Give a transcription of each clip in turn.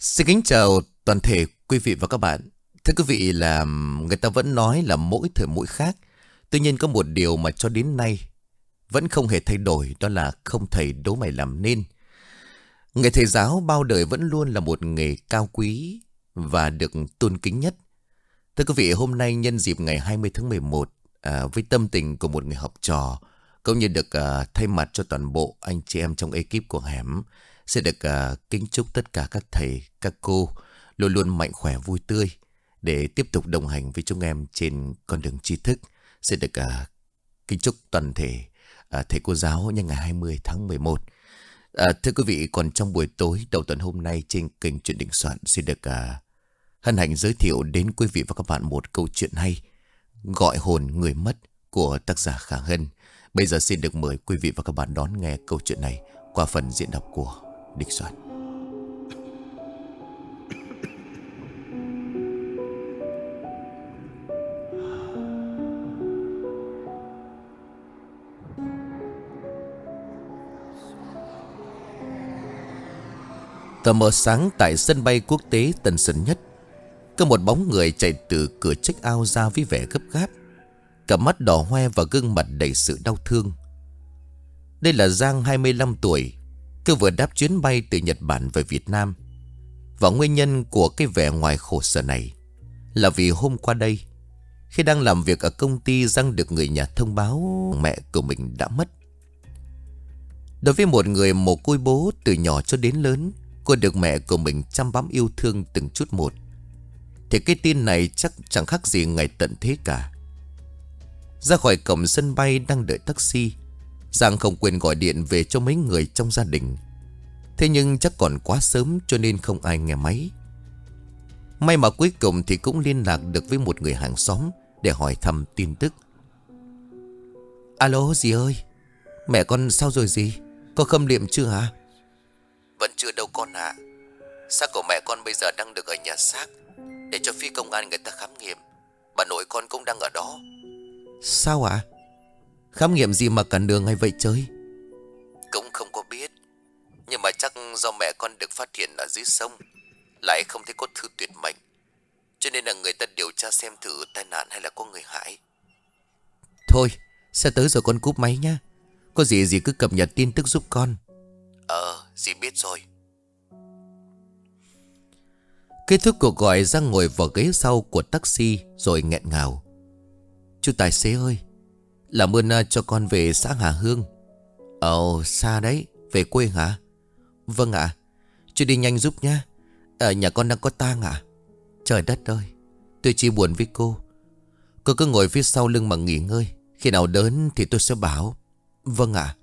Xin kính chào toàn thể quý vị và các bạn. Thưa quý vị là người ta vẫn nói là mỗi thời mỗi khác. Tuy nhiên có một điều mà cho đến nay vẫn không hề thay đổi, đó là không thầy đố mày làm nên. Nghề thầy giáo bao đời vẫn luôn là một nghề cao quý và được tôn kính nhất. Thưa quý vị, hôm nay nhân dịp ngày 20 tháng 11, với tâm tình của một người học trò, cũng như được thay mặt cho toàn bộ anh chị em trong ekip của Hẻm, sẽ được kính chúc tất cả các thầy, các cô luôn luôn mạnh khỏe vui tươi để tiếp tục đồng hành với chúng em trên con đường tri thức. Sẽ được kính chúc toàn thể thầy cô giáo nhân ngày 20 tháng 11. Thưa quý vị, còn trong buổi tối đầu tuần hôm nay trên kênh Chuyện Đình Soạn sẽ được hân hạnh giới thiệu đến quý vị và các bạn một câu chuyện hay, Gọi hồn người mất của tác giả Khả Hân. Bây giờ xin được mời quý vị và các bạn đón nghe câu chuyện này qua phần diễn đọc của Đình Soạn. Tờ mờ sáng tại sân bay quốc tế Tân Sơn Nhất, có một bóng người chạy từ cửa check-out ra với vẻ gấp gáp, cả mắt đỏ hoe và gương mặt đầy sự đau thương. Đây là Giang, 25 tuổi. Cô vừa đáp chuyến bay từ Nhật Bản về Việt Nam. Và nguyên nhân của cái vẻ ngoài khổ sở này là vì hôm qua đây, khi đang làm việc ở công ty, Giang được người nhà thông báo mẹ của mình đã mất. Đối với một người mồ côi bố từ nhỏ cho đến lớn, cô được mẹ của mình chăm bẵm yêu thương từng chút một, thì cái tin này chắc chẳng khác gì ngày tận thế cả. Ra khỏi cổng sân bay đang đợi taxi, Giang không quên gọi điện về cho mấy người trong gia đình. Thế nhưng chắc còn quá sớm cho nên không ai nghe máy. May mà cuối cùng thì cũng liên lạc được với một người hàng xóm để hỏi thăm tin tức. Alo dì ơi, mẹ con sao rồi dì? Có khâm liệm chưa hả? Vẫn chưa đâu con ạ. Xác của mẹ con bây giờ đang được ở nhà xác để cho phía công an người ta khám nghiệm. Bà nội con cũng đang ở đó. Sao ạ? Khám nghiệm gì mà cản đường hay vậy chơi? Cũng không có biết, nhưng mà chắc do mẹ con được phát hiện ở dưới sông, lại không thấy có thư tuyệt mệnh, cho nên là người ta điều tra xem thử tai nạn hay là có người hại. Thôi, sẽ tới rồi, con cúp máy nhá. Có gì dì cứ cập nhật tin tức giúp con. Dì biết rồi. Kết thúc cuộc gọi, Giang ngồi vào ghế sau của taxi rồi nghẹn ngào. Chú tài xế ơi, làm ơn cho con về xã Hà Hương. Xa đấy, về quê hả? Vâng ạ. Chú đi nhanh giúp nhá. Nhà con đang có tang ạ. Trời đất ơi, tôi chỉ buồn với cô. Cô cứ ngồi phía sau lưng mà nghỉ ngơi. Khi nào đớn thì tôi sẽ bảo. Vâng ạ.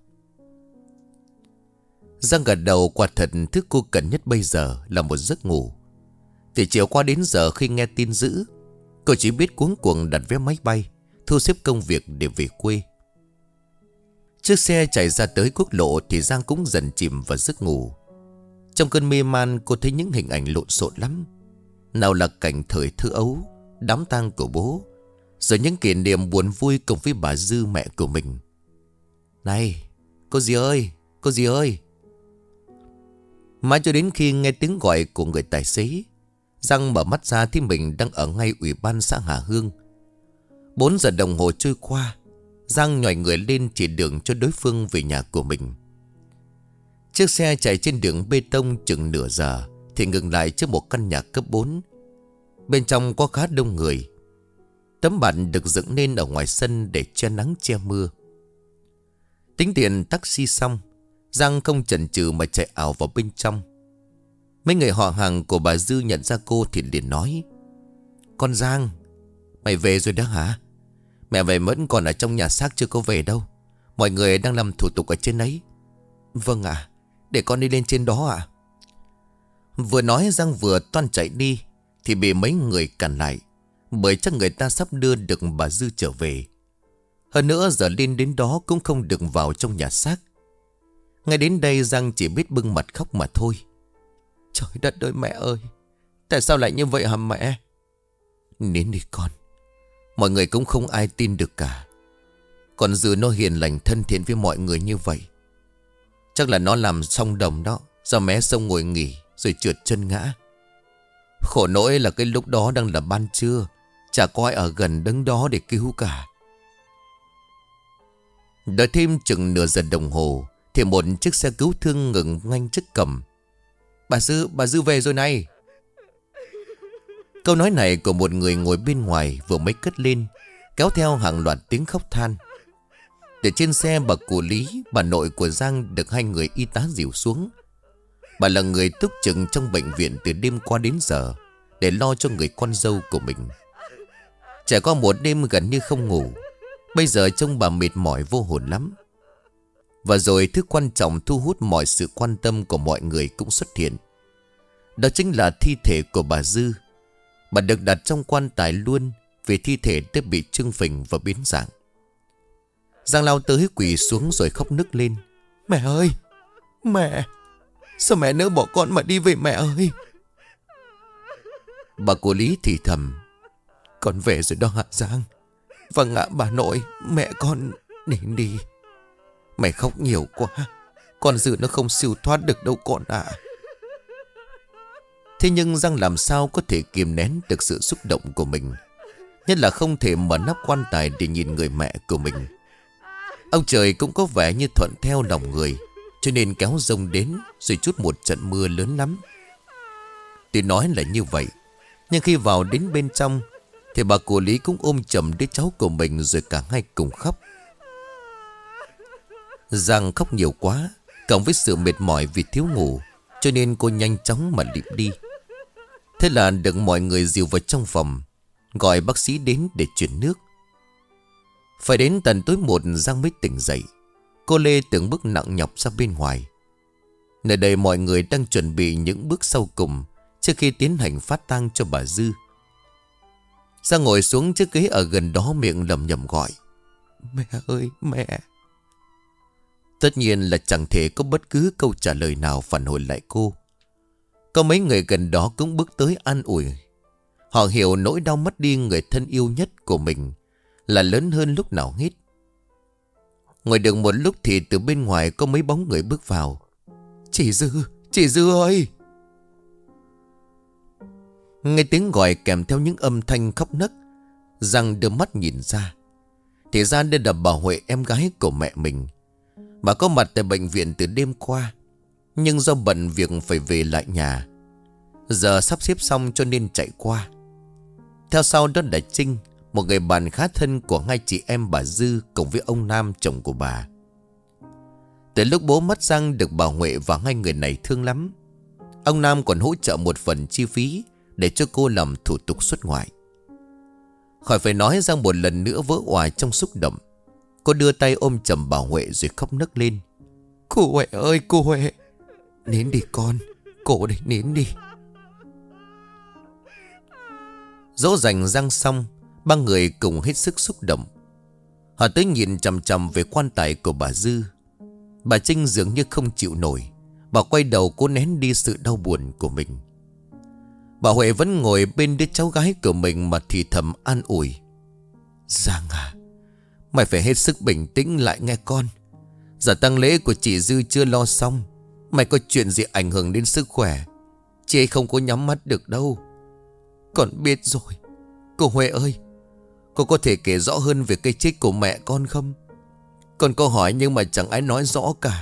Giang gật đầu. Quả thật thứ cô cần nhất bây giờ là một giấc ngủ. Từ chiều qua đến giờ khi nghe tin dữ, cô chỉ biết cuống cuồng đặt vé máy bay, thu xếp công việc để về quê. Chiếc xe chạy ra tới quốc lộ thì Giang cũng dần chìm vào giấc ngủ. Trong cơn mê man, cô thấy những hình ảnh lộn xộn lắm. Nào là cảnh thời thơ ấu, đám tang của bố, rồi những kỷ niệm buồn vui cùng với bà Dư, mẹ của mình. Này, cô dì ơi, cô dì ơi. Mãi cho đến khi nghe tiếng gọi của người tài xế, Giang mở mắt ra thì mình đang ở ngay ủy ban xã Hà Hương. 4 giờ đồng hồ trôi qua, Giang nhòi người lên chỉ đường cho đối phương về nhà của mình. Chiếc xe chạy trên đường bê tông chừng nửa giờ thì ngừng lại trước một căn nhà cấp 4. Bên trong có khá đông người. Tấm bạt được dựng nên ở ngoài sân để che nắng che mưa. Tính tiền taxi xong, Giang không chần chừ mà chạy ảo vào bên trong. Mấy người họ hàng của bà Dư nhận ra cô thì liền nói: Con Giang, mày về rồi đó hả? Mẹ về vẫn còn ở trong nhà xác chưa có về đâu. Mọi người đang làm thủ tục ở trên ấy. Vâng ạ, để con đi lên trên đó ạ. Vừa nói Giang vừa toan chạy đi thì bị mấy người cản lại, bởi chắc người ta sắp đưa được bà Dư trở về. Hơn nữa giờ lên đến đó cũng không được vào trong nhà xác. Ngay đến đây Giang chỉ biết bưng mặt khóc mà thôi. Trời đất ơi mẹ ơi, tại sao lại như vậy hả mẹ? Nín đi con, mọi người cũng không ai tin được cả. Còn Dư nó hiền lành thân thiện với mọi người như vậy. Chắc là nó làm xong đồng đó, do mé sông ngồi nghỉ rồi trượt chân ngã. Khổ nỗi là cái lúc đó đang là ban trưa, chả có ai ở gần đứng đó để cứu cả. Đợi thêm chừng nửa giờ đồng hồ thì một chiếc xe cứu thương ngừng ngay trước cổng. Bà Dư về rồi này. Câu nói này của một người ngồi bên ngoài vừa mới cất lên, kéo theo hàng loạt tiếng khóc than. Từ trên xe bà cụ Lý, bà nội của Giang được hai người y tá dìu xuống. Bà là người túc trực trong bệnh viện từ đêm qua đến giờ để lo cho người con dâu của mình. Trải qua một đêm gần như không ngủ, bây giờ trông bà mệt mỏi vô hồn lắm. Và rồi thứ quan trọng thu hút mọi sự quan tâm của mọi người cũng xuất hiện. Đó chính là thi thể của bà Dư. Bà được đặt trong quan tài luôn vì thi thể đã bị trương phình và biến dạng. Giang lao tới quỳ xuống rồi khóc nức lên. Mẹ ơi! Mẹ! Sao mẹ nỡ bỏ con mà đi về mẹ ơi? Bà của Lý thì thầm. Con về rồi đó hả Giang? Vâng ạ bà nội. Mẹ con đến đi. Mày khóc nhiều quá. Con Dư nó không siêu thoát được đâu con ạ. Thế nhưng Giang làm sao có thể kiềm nén được sự xúc động của mình, nhất là không thể mở nắp quan tài để nhìn người mẹ của mình. Ông trời cũng có vẻ như thuận theo lòng người, cho nên kéo giông đến rồi chút một trận mưa lớn lắm. Tuy nói là như vậy, nhưng khi vào đến bên trong thì bà cụ Lý cũng ôm chầm đứa cháu của mình rồi cả hai cùng khóc. Giang khóc nhiều quá, cộng với sự mệt mỏi vì thiếu ngủ, cho nên cô nhanh chóng mà lịm đi. Thế là được mọi người dìu vào trong phòng, gọi bác sĩ đến để chuyển nước. Phải đến tận tối một Giang mới tỉnh dậy. Cô Lê từng bước nặng nhọc ra bên ngoài. Nơi đây mọi người đang chuẩn bị những bước sau cùng trước khi tiến hành phát tang cho bà Dư. Giang ngồi xuống chiếc ghế ở gần đó, miệng lẩm nhẩm gọi. Mẹ ơi mẹ! Tất nhiên là chẳng thể có bất cứ câu trả lời nào phản hồi lại cô. Có mấy người gần đó cũng bước tới an ủi. Họ hiểu nỗi đau mất đi người thân yêu nhất của mình là lớn hơn lúc nào hết. Ngồi được một lúc thì từ bên ngoài có mấy bóng người bước vào. Chị Dư ơi! Nghe tiếng gọi kèm theo những âm thanh khóc nấc, Giang đưa mắt nhìn ra. Thì ra đây là bà Huệ, em gái của mẹ mình. Bà có mặt tại bệnh viện từ đêm qua, nhưng do bận việc phải về lại nhà. Giờ sắp xếp xong cho nên chạy qua. Theo sau đó là Trinh, một người bạn khá thân của hai chị em bà Dư cùng với ông Nam, chồng của bà. Từ lúc bố mất Giang được bà Huệ và hai người này thương lắm. Ông Nam còn hỗ trợ một phần chi phí để cho cô làm thủ tục xuất ngoại. Khỏi phải nói, Giang một lần nữa vỡ òa trong xúc động. Cô đưa tay ôm chầm bà Huệ rồi khóc nấc lên. Cô Huệ ơi cô Huệ! Nín đi con! Cô đây nín đi! Dỗ dành Giang xong, ba người cùng hết sức xúc động. Họ tới nhìn chằm chằm về quan tài của bà Dư. Bà Trinh dường như không chịu nổi. Bà quay đầu cố nén đi sự đau buồn của mình. Bà Huệ vẫn ngồi bên đứa cháu gái của mình mà thì thầm an ủi. Giang à, mày phải hết sức bình tĩnh lại nghe con. Giờ tang lễ của chị Dư chưa lo xong, mày có chuyện gì ảnh hưởng đến sức khỏe, chị ấy không có nhắm mắt được đâu. Con biết rồi. Cô Huệ ơi, cô có thể kể rõ hơn về cái chết của mẹ con không? Con có hỏi nhưng mà chẳng ai nói rõ cả.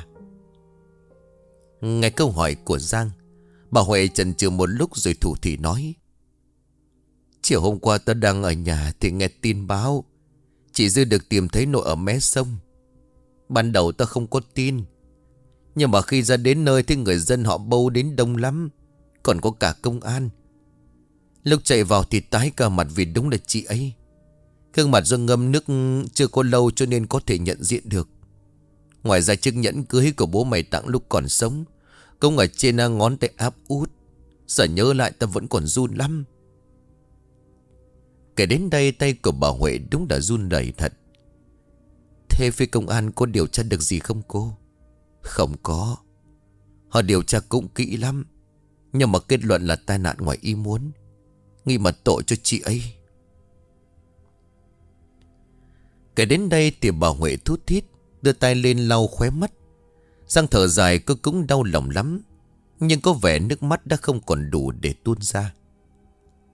Nghe câu hỏi của Giang, bà Huệ chần chừ một lúc rồi thủ thỉ nói. Chiều hôm qua ta đang ở nhà thì nghe tin báo chị Dư được tìm thấy nội ở mé sông. Ban đầu ta không có tin, nhưng mà khi ra đến nơi thì người dân họ bâu đến đông lắm, còn có cả công an. Lúc chạy vào thì tái cả mặt vì đúng là chị ấy. Gương mặt do ngâm nước chưa có lâu cho nên có thể nhận diện được. Ngoài ra chiếc nhẫn cưới của bố mày tặng lúc còn sống cũng ở trên ngón tay áp út. Giờ nhớ lại ta vẫn còn run lắm. Kể đến đây tay của bà Huệ đúng là run rẩy thật. Thế phía công an có điều tra được gì không cô? Không có. Họ điều tra cũng kỹ lắm, nhưng mà kết luận là tai nạn ngoài ý muốn, nghi mà tội cho chị ấy. Kể đến đây thì bà Huệ thút thít đưa tay lên lau khóe mắt. Giang thở dài, cô cũng đau lòng lắm, nhưng có vẻ nước mắt đã không còn đủ để tuôn ra.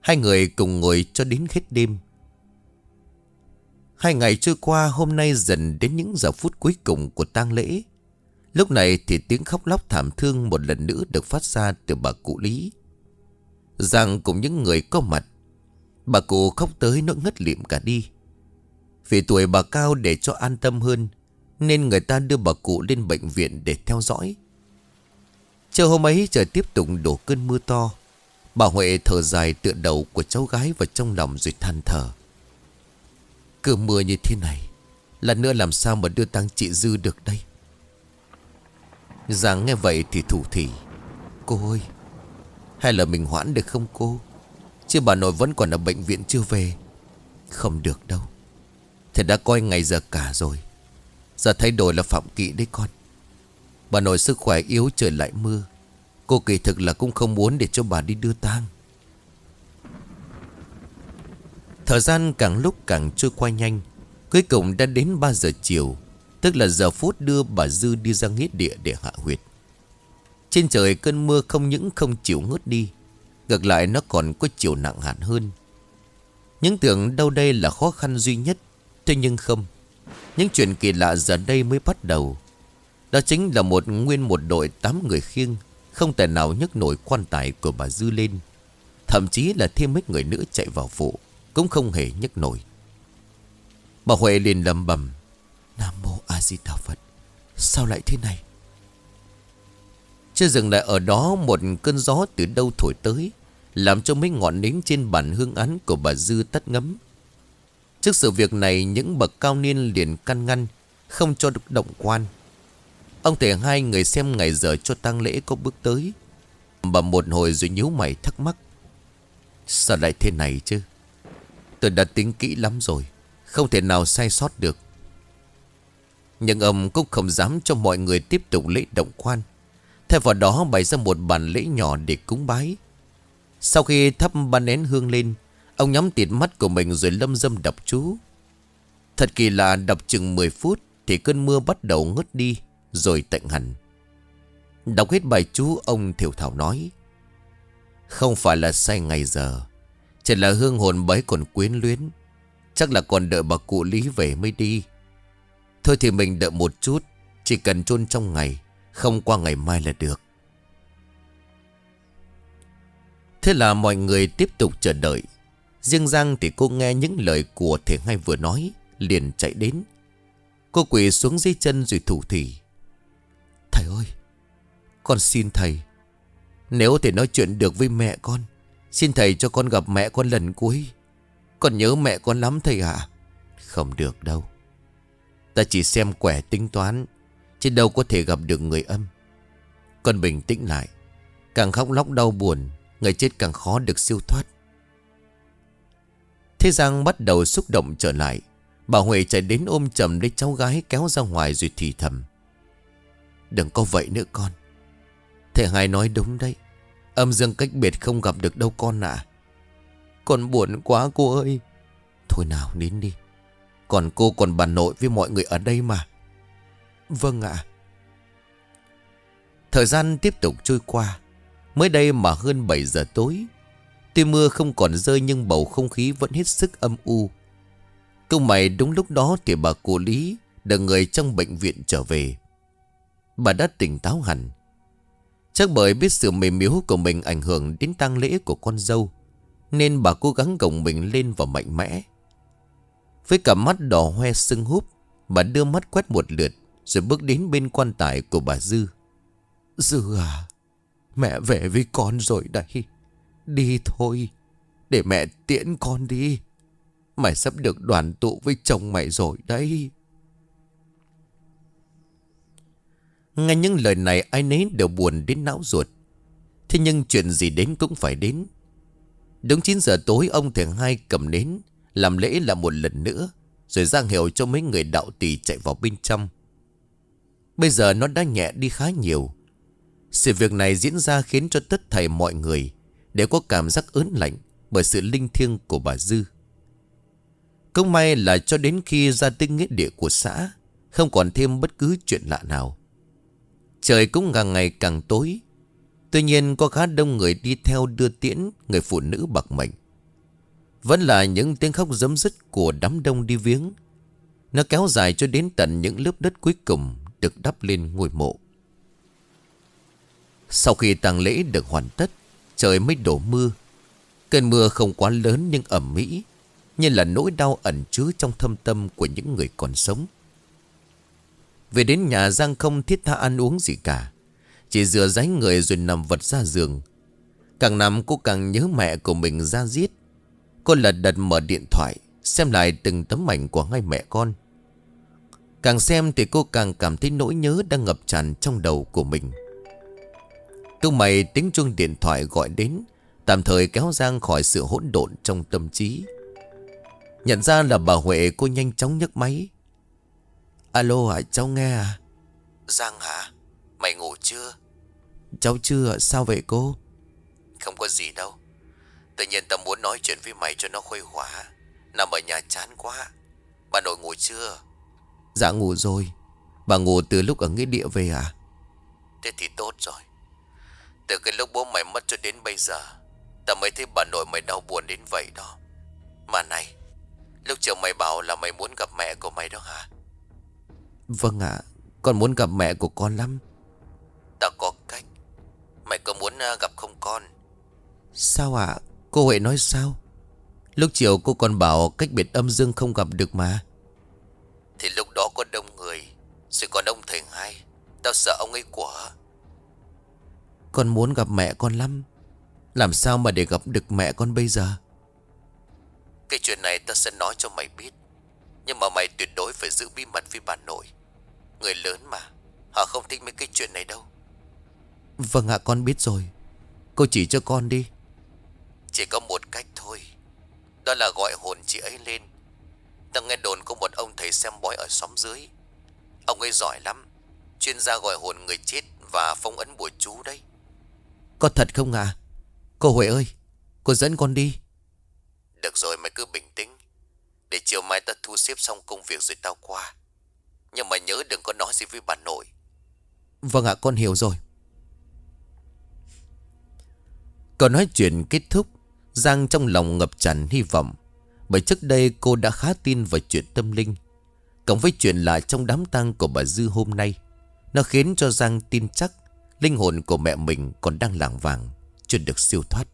Hai người cùng ngồi cho đến hết đêm. 2 ngày trôi qua, hôm nay dần đến những giờ phút cuối cùng của tang lễ. Lúc này thì tiếng khóc lóc thảm thương một lần nữa được phát ra từ bà cụ Lý. Giang cùng những người có mặt, bà cụ khóc tới nỗi ngất lịm cả đi. Vì tuổi bà cao, để cho an tâm hơn nên người ta đưa bà cụ lên bệnh viện để theo dõi. Chiều hôm ấy trời tiếp tục đổ cơn mưa to. Bà Huệ thở dài tựa đầu của cháu gái vào trong lòng rồi than thở. Cứ mưa như thế này, lần nữa làm sao mà đưa tang chị Dư được đây? Giang nghe vậy thì thủ thỉ. Cô ơi, hay là mình hoãn được không cô? Chứ bà nội vẫn còn ở bệnh viện chưa về. Không được đâu. Thế đã coi ngày giờ cả rồi. Giờ thay đổi là phạm kỵ đấy con. Bà nội sức khỏe yếu, trời lại mưa. Cô kỳ thực là cũng không muốn để cho bà đi đưa tang. Thời gian càng lúc càng trôi qua nhanh. Cuối cùng đã đến 3 giờ chiều, tức là giờ phút đưa bà Dư đi ra nghĩa địa để hạ huyệt. Trên trời cơn mưa không những không chịu ngớt đi, ngược lại nó còn có chiều nặng hẳn hơn. Những tưởng đâu đây là khó khăn duy nhất, thế nhưng không. Những chuyện kỳ lạ giờ đây mới bắt đầu. Đó chính là nguyên một đội 8 người khiêng không thể nào nhấc nổi quan tài của bà Dư lên. Thậm chí là thêm mấy người nữa chạy vào phụ cũng không hề nhấc nổi. Bà Huệ liền lẩm bẩm: Nam Mô A Di Đà Phật. Sao lại thế này? Chưa dừng lại ở đó, một cơn gió từ đâu thổi tới, làm cho mấy ngọn nến trên bàn hương án của bà Dư tắt ngấm. Trước sự việc này, những bậc cao niên liền can ngăn, không cho được động quan. Ông thầy hai người xem ngày giờ cho tang lễ có bước tới. Bà một hồi rồi nhíu mày thắc mắc: Sao lại thế này chứ? Tôi đã tính kỹ lắm rồi, không thể nào sai sót được. Nhưng ông cũng không dám cho mọi người tiếp tục lễ động quan. Thay vào đó bày ra một bàn lễ nhỏ để cúng bái. Sau khi thắp ba nén hương lên, ông nhắm tịt mắt của mình rồi lâm dâm đọc chú. Thật kỳ lạ, đọc chừng 10 phút thì cơn mưa bắt đầu ngớt đi rồi tạnh hẳn. Đọc hết bài chú, ông thều thào nói: Không phải là sai ngày giờ, chỉ là hương hồn bấy còn quyến luyến. Chắc là còn đợi bà cụ Lý về mới đi. Thôi thì mình đợi một chút, chỉ cần chôn trong ngày, không qua ngày mai là được. Thế là mọi người tiếp tục chờ đợi. Riêng Giang thì cô nghe những lời của thầy hai vừa nói, liền chạy đến. Cô quỳ xuống dưới chân rồi thủ thỉ: Thầy ơi, con xin thầy, nếu thầy nói chuyện được với mẹ con, xin thầy cho con gặp mẹ con lần cuối. Con nhớ mẹ con lắm thầy ạ. Không được đâu. Ta chỉ xem quẻ tính toán, chứ đâu có thể gặp được người âm. Con bình tĩnh lại. Càng khóc lóc đau buồn, người chết càng khó được siêu thoát. Thế Giang bắt đầu xúc động trở lại. Bà Huệ chạy đến ôm chầm lấy cháu gái, kéo ra ngoài rồi thì thầm: Đừng có vậy nữa con. Thầy hai nói đúng đấy, âm dương cách biệt không gặp được đâu con ạ. Con buồn quá cô ơi. Thôi nào nín đi, còn cô còn bà nội với mọi người ở đây mà. Vâng ạ. Thời gian tiếp tục trôi qua. Mới đây mà hơn 7 giờ tối. Tuy mưa không còn rơi nhưng bầu không khí vẫn hết sức âm u. Câu mày đúng lúc đó thì bà cụ Lý được người trong bệnh viện trở về. Bà đã tỉnh táo hẳn. Chắc bởi biết sự mềm yếu của mình ảnh hưởng đến tang lễ của con dâu, nên bà cố gắng gồng mình lên và mạnh mẽ. Với cặp mắt đỏ hoe sưng húp, bà đưa mắt quét một lượt rồi bước đến bên quan tài của bà Dư. Dư à, mẹ về với con rồi đấy. Đi thôi, để mẹ tiễn con đi. Mày sắp được đoàn tụ với chồng mày rồi đấy. Nghe những lời này, ai nấy đều buồn đến não ruột. Thế nhưng chuyện gì đến cũng phải đến. Đúng 9 giờ tối, ông thầy hai cầm nến làm lễ lại một lần nữa, rồi giang hiệu cho mấy người đạo tỳ chạy vào bên trong. Bây giờ nó đã nhẹ đi khá nhiều. Sự việc này diễn ra khiến cho tất thảy mọi người đều có cảm giác ớn lạnh bởi sự linh thiêng của bà Dư. Cũng may là cho đến khi ra tới nghĩa địa của xã, không còn thêm bất cứ chuyện lạ nào. Trời cũng càng ngày càng tối. Tuy nhiên có khá đông người đi theo đưa tiễn người phụ nữ bạc mệnh Vẫn là những tiếng khóc giấm dứt của đám đông đi viếng. Nó kéo dài cho đến tận những lớp đất cuối cùng được đắp lên ngôi mộ. Sau khi tang lễ được hoàn tất, trời mới đổ mưa. Cơn mưa không quá lớn nhưng ẩm mỹ, như là nỗi đau ẩn chứa trong thâm tâm của những người còn sống. Về đến nhà, Giang không thiết tha ăn uống gì cả, chỉ rửa ráy người rồi nằm vật ra giường. Càng nằm cô càng nhớ mẹ của mình ra diết. Cô lật đật mở điện thoại, xem lại từng tấm ảnh của hai mẹ con. Càng xem thì cô càng cảm thấy nỗi nhớ đang ngập tràn trong đầu của mình. Câu mày tiếng chuông điện thoại gọi đến, tạm thời kéo Giang khỏi sự hỗn độn trong tâm trí. Nhận ra là bà Huệ, cô nhanh chóng nhấc máy. Alo hả, cháu nghe à? Giang hả? Mày ngủ chưa? Cháu chưa, sao vậy cô? Không có gì đâu. Tự nhiên tao muốn nói chuyện với mày cho nó khuây khỏa. Nằm ở nhà chán quá. Bà nội ngủ chưa? Dạ ngủ rồi. Bà ngủ từ lúc ở nghĩa địa về à? Thế thì tốt rồi. Từ cái lúc bố mày mất cho đến bây giờ, tao mới thấy bà nội mày đau buồn đến vậy đó. Mà này, lúc chiều mày bảo là mày muốn gặp mẹ của mày đó hả? Vâng ạ, con muốn gặp mẹ của con lắm. Tao có cách. Mày có muốn gặp không con? Sao ạ? Cô Huệ nói sao? Lúc chiều cô còn bảo cách biệt âm dương không gặp được mà. Thì lúc đó có đông người, rồi còn ông thầy hai. Tao sợ ông ấy của. Con muốn gặp mẹ con lắm. Làm sao mà để gặp được mẹ con bây giờ? Cái chuyện này tao sẽ nói cho mày biết, nhưng mà mày tuyệt đối phải giữ bí mật với bà nội. Người lớn mà, họ không thích mấy cái chuyện này đâu. Vâng ạ, con biết rồi. Cô chỉ cho con đi. Chỉ có một cách thôi, đó là gọi hồn chị ấy lên. Tao nghe đồn có một ông thầy xem bói ở xóm dưới. Ông ấy giỏi lắm, chuyên gia gọi hồn người chết và phong ấn bùa chú đấy. Có thật không ạ? Cô Huệ ơi, cô dẫn con đi. Được rồi, mày cứ bình tĩnh. Để chiều mai ta thu xếp xong công việc rồi tao qua. Nhưng mà nhớ đừng có nói gì với bà nội. Vâng ạ, con hiểu rồi. Câu nói chuyện kết thúc, Giang trong lòng ngập tràn hy vọng. Bởi trước đây cô đã khá tin vào chuyện tâm linh. Cộng với chuyện lạ trong đám tang của bà Dư hôm nay, nó khiến cho Giang tin chắc linh hồn của mẹ mình còn đang lảng vảng, chưa được siêu thoát.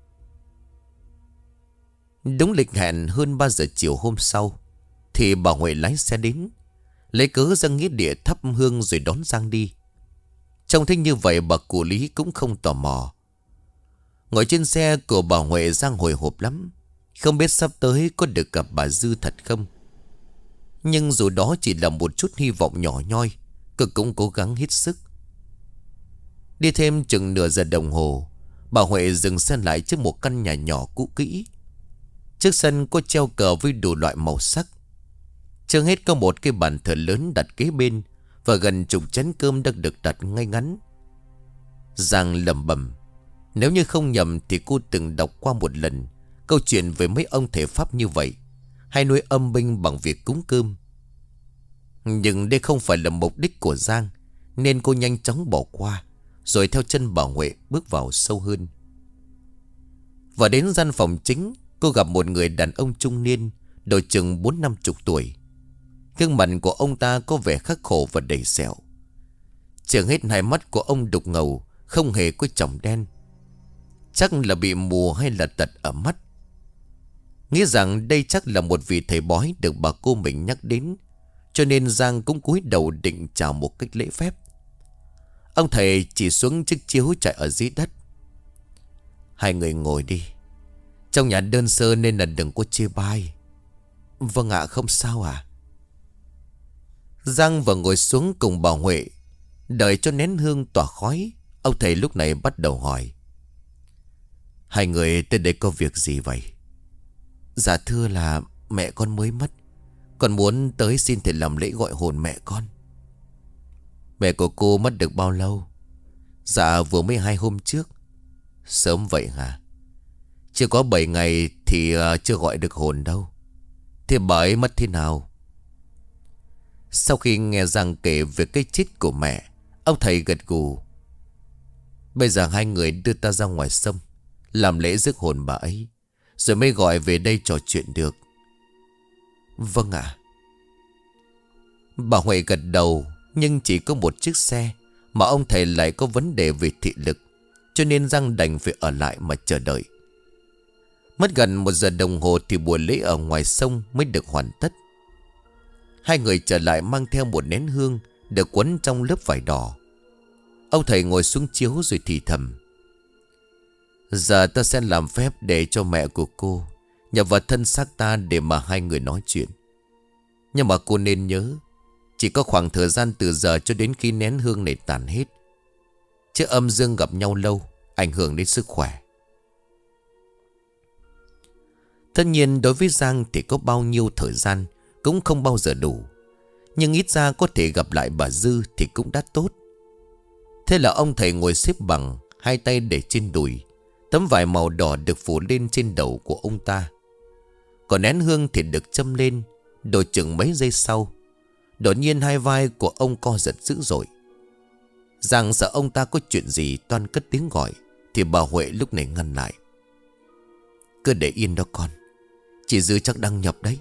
Đúng lịch hẹn hơn 3 giờ chiều hôm sau, thì bà Huệ lái xe đến, lấy cớ ra nghĩa địa thắp hương rồi đón Giang đi. Trông thấy như vậy, bà cụ Lý cũng không tò mò. Ngồi trên xe của bà Huệ, Giang hồi hộp lắm, không biết sắp tới có được gặp bà Dư thật không. Nhưng dù đó chỉ là một chút hy vọng nhỏ nhoi, cô cũng cố gắng hết sức. Đi thêm chừng nửa giờ đồng hồ, bà Huệ dừng xe lại trước một căn nhà nhỏ cũ kỹ. Trước sân có treo cờ với đủ loại màu sắc. Trước hết có một cái bàn thờ lớn đặt kế bên, và gần chục chén cơm đang được đặt ngay ngắn. Giang lẩm bẩm, nếu như không nhầm thì cô từng đọc qua một lần câu chuyện về mấy ông thể pháp như vậy, hay nuôi âm binh bằng việc cúng cơm. Nhưng đây không phải là mục đích của Giang, nên cô nhanh chóng bỏ qua, rồi theo chân bà Huệ bước vào sâu hơn. Và đến gian phòng chính, cô gặp một người đàn ông trung niên, độ chừng 40-50 tuổi. Gương mặt của ông ta có vẻ khắc khổ và đầy sẹo. Chừng hết hai mắt của ông đục ngầu, không hề có chòm đen. Chắc là bị mù hay là tật ở mắt. Nghĩ rằng đây chắc là một vị thầy bói được bà cô mình nhắc đến, cho nên Giang cũng cúi đầu định chào một cách lễ phép. Ông thầy chỉ xuống chiếc chiếu trải ở dưới đất. Hai người ngồi đi. Trong nhà đơn sơ nên là đừng có chê bai. Vâng ạ, không sao à. Giang vừa ngồi xuống cùng bà Huệ, đợi cho nén hương tỏa khói. Ông thầy lúc này bắt đầu hỏi, hai người tới đây có việc gì vậy? Dạ thưa là mẹ con mới mất, con muốn tới xin thầy làm lễ gọi hồn mẹ con. Mẹ của cô mất được bao lâu? Dạ vừa mới 2 hôm trước. Sớm vậy hả? Chưa có 7 ngày thì chưa gọi được hồn đâu. Thế bà ấy mất thế nào? Sau khi nghe Giang kể về cái chết của mẹ, ông thầy gật gù. Bây giờ hai người đưa ta ra ngoài sông làm lễ rước hồn bà ấy, rồi mới gọi về đây trò chuyện được. Vâng ạ. Bà Huệ gật đầu. Nhưng chỉ có một chiếc xe, mà ông thầy lại có vấn đề về thị lực, cho nên Giang đành phải ở lại mà chờ đợi. Mất gần 1 giờ đồng hồ thì buổi lễ ở ngoài sông mới được hoàn tất. Hai người trở lại mang theo một nén hương được quấn trong lớp vải đỏ. Ông thầy ngồi xuống chiếu rồi thì thầm: Giờ ta sẽ làm phép để cho mẹ của cô nhập vào thân xác ta để mà hai người nói chuyện. Nhưng mà cô nên nhớ, chỉ có khoảng thời gian từ giờ cho đến khi nén hương này tàn hết, chứ âm dương gặp nhau lâu ảnh hưởng đến sức khỏe. Tất nhiên đối với Giang thì có bao nhiêu thời gian cũng không bao giờ đủ, nhưng ít ra có thể gặp lại bà Dư thì cũng đã tốt. Thế là ông thầy ngồi xếp bằng, hai tay để trên đùi. Tấm vải màu đỏ được phủ lên trên đầu của ông ta. Còn nén hương thì được châm lên. Độ chừng mấy giây sau, đột nhiên hai vai của ông co giật dữ dội. Giang sợ ông ta có chuyện gì toan cất tiếng gọi, thì bà Huệ lúc này ngăn lại: Cứ để yên đó con, chị Dư chắc đang nhập đấy.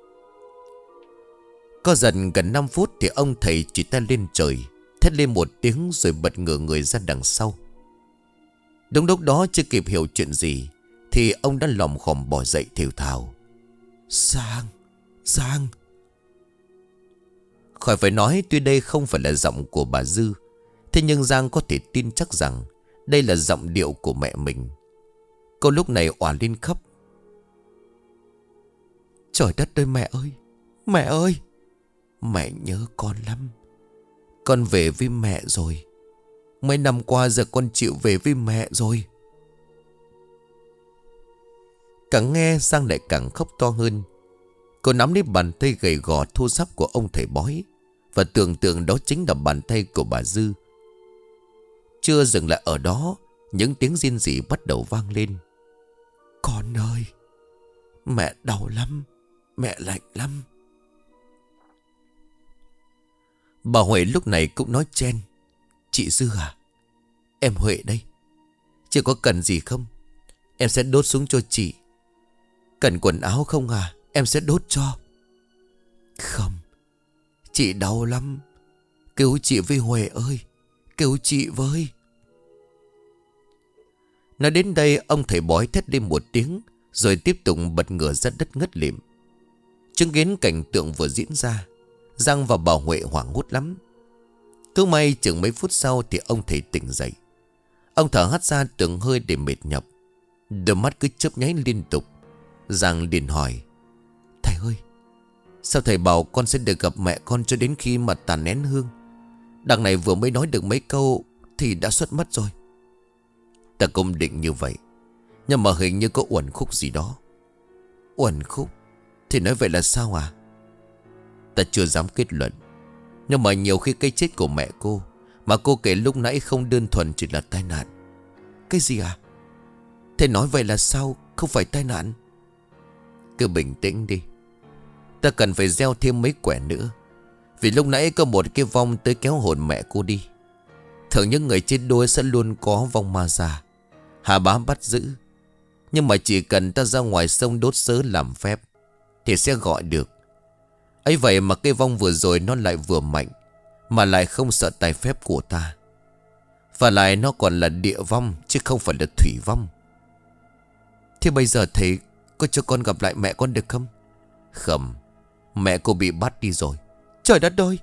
Có dần gần 5 phút thì ông thầy chỉ tay lên trời, thét lên một tiếng rồi bật ngửa người ra đằng sau. Đúng lúc đó chưa kịp hiểu chuyện gì thì ông đã lòm khòm bò dậy thều thào: Giang. Khỏi phải nói, tuy đây không phải là giọng của bà Dư, thế nhưng Giang có thể tin chắc rằng đây là giọng điệu của mẹ mình. Cô lúc này òa lên khóc: Trời đất ơi mẹ ơi! Mẹ ơi! Mẹ nhớ con lắm. Con về với mẹ rồi. Mấy năm qua giờ con chịu về với mẹ rồi. Càng nghe Giang lại càng khóc to hơn. Cô nắm lấy bàn tay gầy gò thô ráp của ông thầy bói, và tưởng tượng đó chính là bàn tay của bà Dư. Chưa dừng lại ở đó, những tiếng rên rỉ bắt đầu vang lên: Con ơi! Mẹ đau lắm. Mẹ lạnh lắm. Bà Huệ lúc này cũng nói chen: Chị Dư à? Em Huệ đây. Chị có cần gì không? Em sẽ đốt xuống cho chị. Cần quần áo không à? Em sẽ đốt cho. Không, chị đau lắm. Cứu chị với Huệ ơi. Cứu chị với. Nói đến đây ông thầy bói thét lên một tiếng, rồi tiếp tục bật ngửa ra đất ngất lịm. Chứng kiến cảnh tượng vừa diễn ra, Giang và bà Huệ hoảng hốt lắm. Cứ may chừng mấy phút sau thì ông thầy tỉnh dậy. Ông thở hắt ra từng hơi để mệt nhọc, đôi mắt cứ chớp nháy liên tục. Giang liền hỏi: Thầy ơi, sao thầy bảo con sẽ được gặp mẹ con cho đến khi mà tàn nén hương? Đằng này vừa mới nói được mấy câu thì đã xuất mất rồi. Ta cũng định như vậy, nhưng mà hình như có uẩn khúc gì đó. Uẩn khúc? Thì nói vậy là sao à? Ta chưa dám kết luận, nhưng mà nhiều khi cái chết của mẹ cô mà cô kể lúc nãy không đơn thuần chỉ là tai nạn. Cái gì à? Thầy nói vậy là sao? Không phải tai nạn? Cứ bình tĩnh đi. Ta cần phải gieo thêm mấy quẻ nữa, vì lúc nãy có một cái vong tới kéo hồn mẹ cô đi. Thường những người chết đuối sẽ luôn có vong ma già, Hà Bá bắt giữ. Nhưng mà chỉ cần ta ra ngoài sông đốt sớ làm phép thì sẽ gọi được. Ấy vậy mà cái vong vừa rồi nó lại vừa mạnh, mà lại không sợ tài phép của ta. Và lại nó còn là địa vong chứ không phải là thủy vong. Thế bây giờ thầy có cho con gặp lại mẹ con được không? Không, mẹ cô bị bắt đi rồi. Trời đất ơi!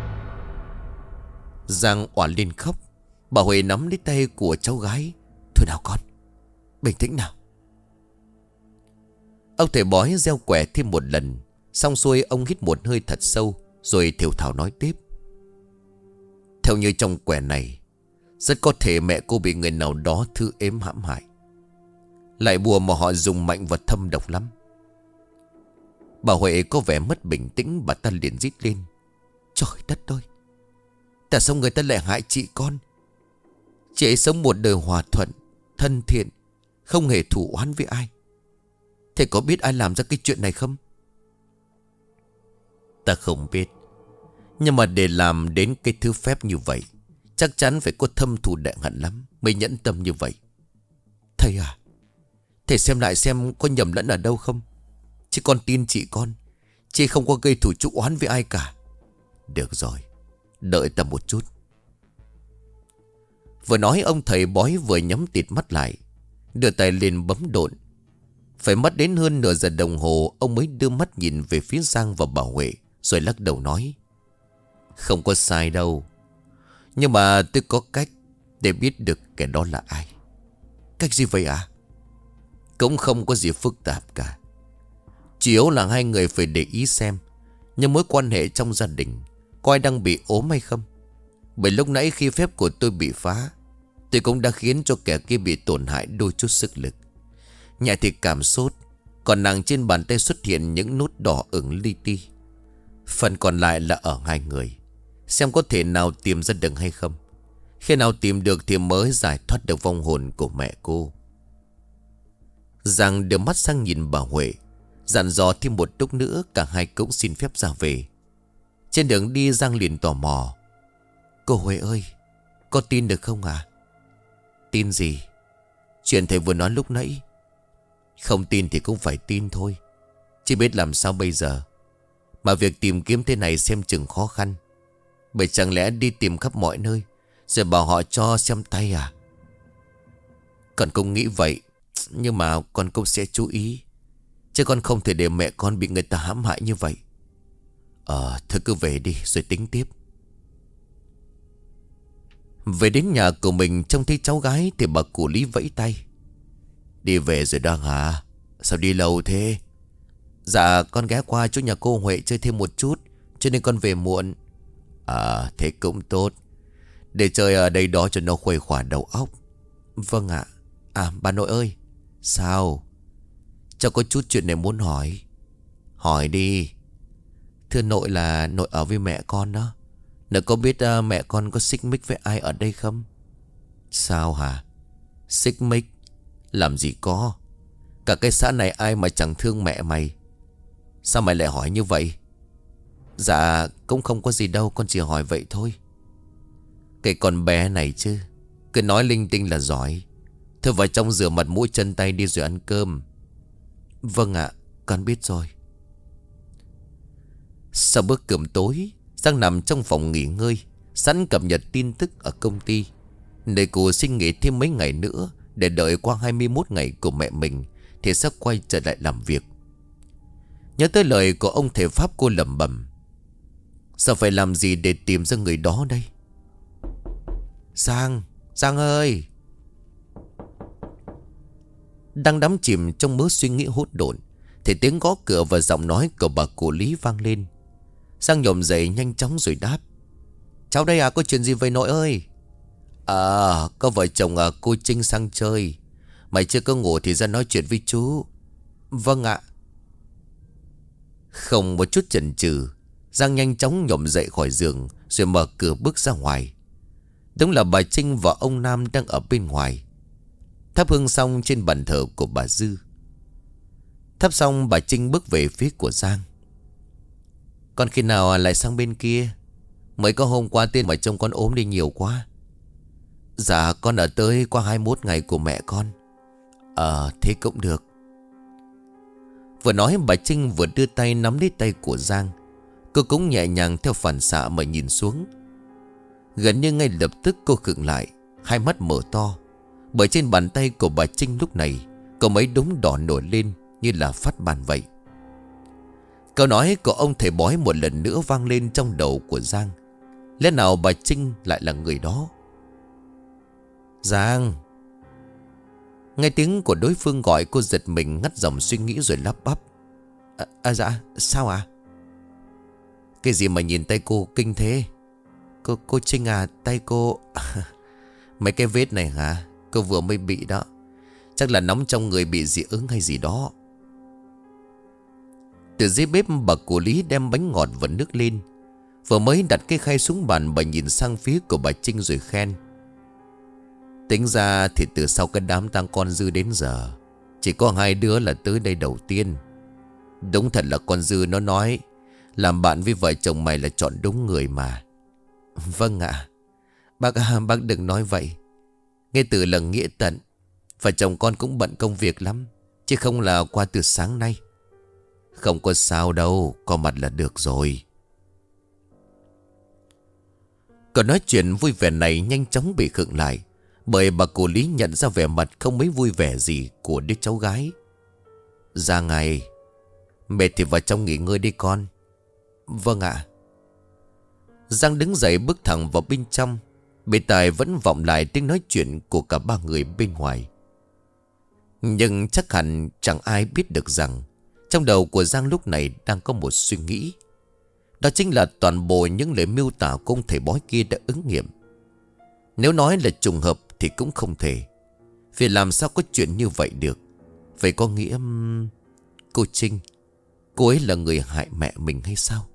Giang oả lên khóc. Bà Huệ nắm lấy tay của cháu gái: Thôi nào con, bình tĩnh nào. Ông thầy bói gieo quẻ thêm một lần. Xong xuôi ông hít một hơi thật sâu, rồi thều thào nói tiếp: Theo như trong quẻ này, rất có thể mẹ cô bị người nào đó thư ếm hãm hại. Lại bùa mà họ dùng mạnh và thâm độc lắm. Bà Huệ có vẻ mất bình tĩnh, bà ta liền rít lên: Trời đất ơi! Tại sao người ta lại hại chị con? Chị ấy sống một đời hòa thuận, thân thiện, không hề thù oán với ai. Thầy có biết ai làm ra cái chuyện này không? Ta không biết, nhưng mà để làm đến cái thứ phép như vậy, chắc chắn phải có thâm thù đại hận lắm mới nhẫn tâm như vậy. Thầy à, Thầy xem lại xem có nhầm lẫn ở đâu không. Chứ con tin chị con. Chị không có gây thủ chuốc oán với ai cả. Được rồi, đợi ta một chút. Vừa nói ông thầy bói vừa nhắm tịt mắt lại, đưa tay lên bấm độn. Phải mất đến hơn nửa giờ đồng hồ, ông mới đưa mắt nhìn về phía Giang và bà Huệ, rồi lắc đầu nói: Không có sai đâu. Nhưng mà tôi có cách để biết được kẻ đó là ai. Cách gì vậy ạ? Cũng không có gì phức tạp cả. Chỉ yếu là hai người phải để ý xem những mối quan hệ trong gia đình có ai đang bị ốm hay không. Bởi lúc nãy khi phép của tôi bị phá, tôi cũng đã khiến cho kẻ kia bị tổn hại đôi chút sức lực. Nhẹ thì cảm sốt, còn nặng trên bàn tay xuất hiện những nốt đỏ ửng li ti. Phần còn lại là ở hai người. Xem có thể nào tìm ra được hay không. Khi nào tìm được thì mới giải thoát được vong hồn của mẹ cô. Giang đưa mắt sang nhìn bà Huệ, dặn dò thêm một lúc nữa. Cả hai cũng xin phép ra về. Trên đường đi Giang liền tò mò: Cô Huệ ơi, có tin được không ạ? Tin gì? Chuyện thầy vừa nói lúc nãy. Không tin thì cũng phải tin thôi. Chỉ biết làm sao bây giờ. Mà việc tìm kiếm thế này xem chừng khó khăn. Bởi chẳng lẽ đi tìm khắp mọi nơi rồi bảo họ cho xem tay à? Con cũng nghĩ vậy. Nhưng mà con cũng sẽ chú ý. Chứ con không thể để mẹ con bị người ta hãm hại như vậy. Thôi cứ về đi rồi tính tiếp. Về đến nhà của mình, trông thấy cháu gái thì bà cụ Lý vẫy tay: Đi về rồi đó hả? Sao đi lâu thế? Dạ con ghé qua chỗ nhà cô Huệ chơi thêm một chút, cho nên con về muộn. Thế cũng tốt. Để chơi ở đây đó cho nó khuây khỏa đầu óc. Vâng ạ. Bà nội ơi. Sao? Cháu có chút chuyện này muốn hỏi. Hỏi đi. Thưa nội, là nội ở với mẹ con đó. Nội có biết mẹ con có xích mích với ai ở đây không? Sao hả? Xích mích? Làm gì có. Cả cái xã này ai mà chẳng thương mẹ mày. Sao mày lại hỏi như vậy? Dạ cũng không có gì đâu, con chỉ hỏi vậy thôi. Cái con bé này chứ, cứ nói linh tinh là giỏi. Thôi vào trong rửa mặt mũi chân tay đi rồi ăn cơm. Vâng ạ, con biết rồi. Sau bữa cơm tối, Giang nằm trong phòng nghỉ ngơi, sẵn cập nhật tin tức ở công ty. Nơi cô xin nghỉ thêm mấy ngày nữa, để đợi qua 21 ngày của mẹ mình thì sẽ quay trở lại làm việc. Nhớ tới lời của ông thầy Pháp, cô lẩm bẩm: Sao phải làm gì để tìm ra người đó đây? Giang ơi! Đang đắm chìm trong mớ suy nghĩ hỗn độn thì tiếng gõ cửa và giọng nói của bà cụ Lý vang lên. Giang nhổm dậy nhanh chóng rồi đáp: Cháu đây à, có chuyện gì vậy nội ơi? Có vợ chồng cô Trinh sang chơi. Mày chưa có ngủ thì ra nói chuyện với chú. Vâng ạ. Không một chút chần chừ, Giang nhanh chóng nhổm dậy khỏi giường rồi mở cửa bước ra ngoài. Đúng là bà Trinh và ông Nam đang ở bên ngoài. Thắp hương xong trên bàn thờ của bà Dư. Thắp xong bà Trinh bước về phía của Giang. Con khi nào lại sang bên kia? Mới có hôm qua tên mà trông con ốm đi nhiều quá. Dạ con ở tới qua 21 ngày của mẹ con. Thế cũng được. Vừa nói bà Trinh vừa đưa tay nắm lấy tay của Giang. Cô cũng nhẹ nhàng theo phản xạ mà nhìn xuống. Gần như ngay lập tức cô khựng lại, hai mắt mở to. Bởi trên bàn tay của bà Trinh lúc này có mấy đốm đỏ nổi lên như là phát ban vậy. Câu nói của ông thầy bói một lần nữa vang lên trong đầu của Giang. Lẽ nào bà Trinh lại là người đó? Giang! Nghe tiếng của đối phương gọi, cô giật mình ngắt dòng suy nghĩ rồi lắp bắp: Dạ sao ạ? Cái gì mà nhìn tay cô kinh thế? Cô Trinh à, tay cô... Mấy cái vết này hả? Cô vừa mới bị đó. Chắc là nóng trong người bị dị ứng hay gì đó. Từ dưới bếp bà cụ Lý đem bánh ngọt và nước lên. Vừa mới đặt cái khay xuống bàn, bà nhìn sang phía của bà Trinh rồi khen: Tính ra thì từ sau cái đám tang con Dư đến giờ chỉ có hai đứa là tới đây đầu tiên. Đúng thật là con Dư nó nói làm bạn với vợ chồng mày là chọn đúng người mà. Vâng ạ. Bác đừng nói vậy. Nghe từ là nghĩa tận. Vợ chồng con cũng bận công việc lắm. chứ không là qua từ sáng nay. Không có sao đâu, có mặt là được rồi. Câu nói chuyện vui vẻ này nhanh chóng bị khựng lại, bởi bà cụ Lý nhận ra vẻ mặt không mấy vui vẻ gì của đứa cháu gái. Ra ngày, mệt thì vào trong nghỉ ngơi đi con. Vâng ạ. Giang đứng dậy bước thẳng vào bên trong. Bên tai vẫn vọng lại tiếng nói chuyện của cả ba người bên ngoài. Nhưng chắc hẳn chẳng ai biết được rằng trong đầu của Giang lúc này đang có một suy nghĩ. Đó chính là toàn bộ những lời miêu tả của ông thầy bói kia đã ứng nghiệm. Nếu nói là trùng hợp thì cũng không thể. Vì làm sao có chuyện như vậy được? Vậy có nghĩa cô Trinh, cô ấy là người hại mẹ mình hay sao?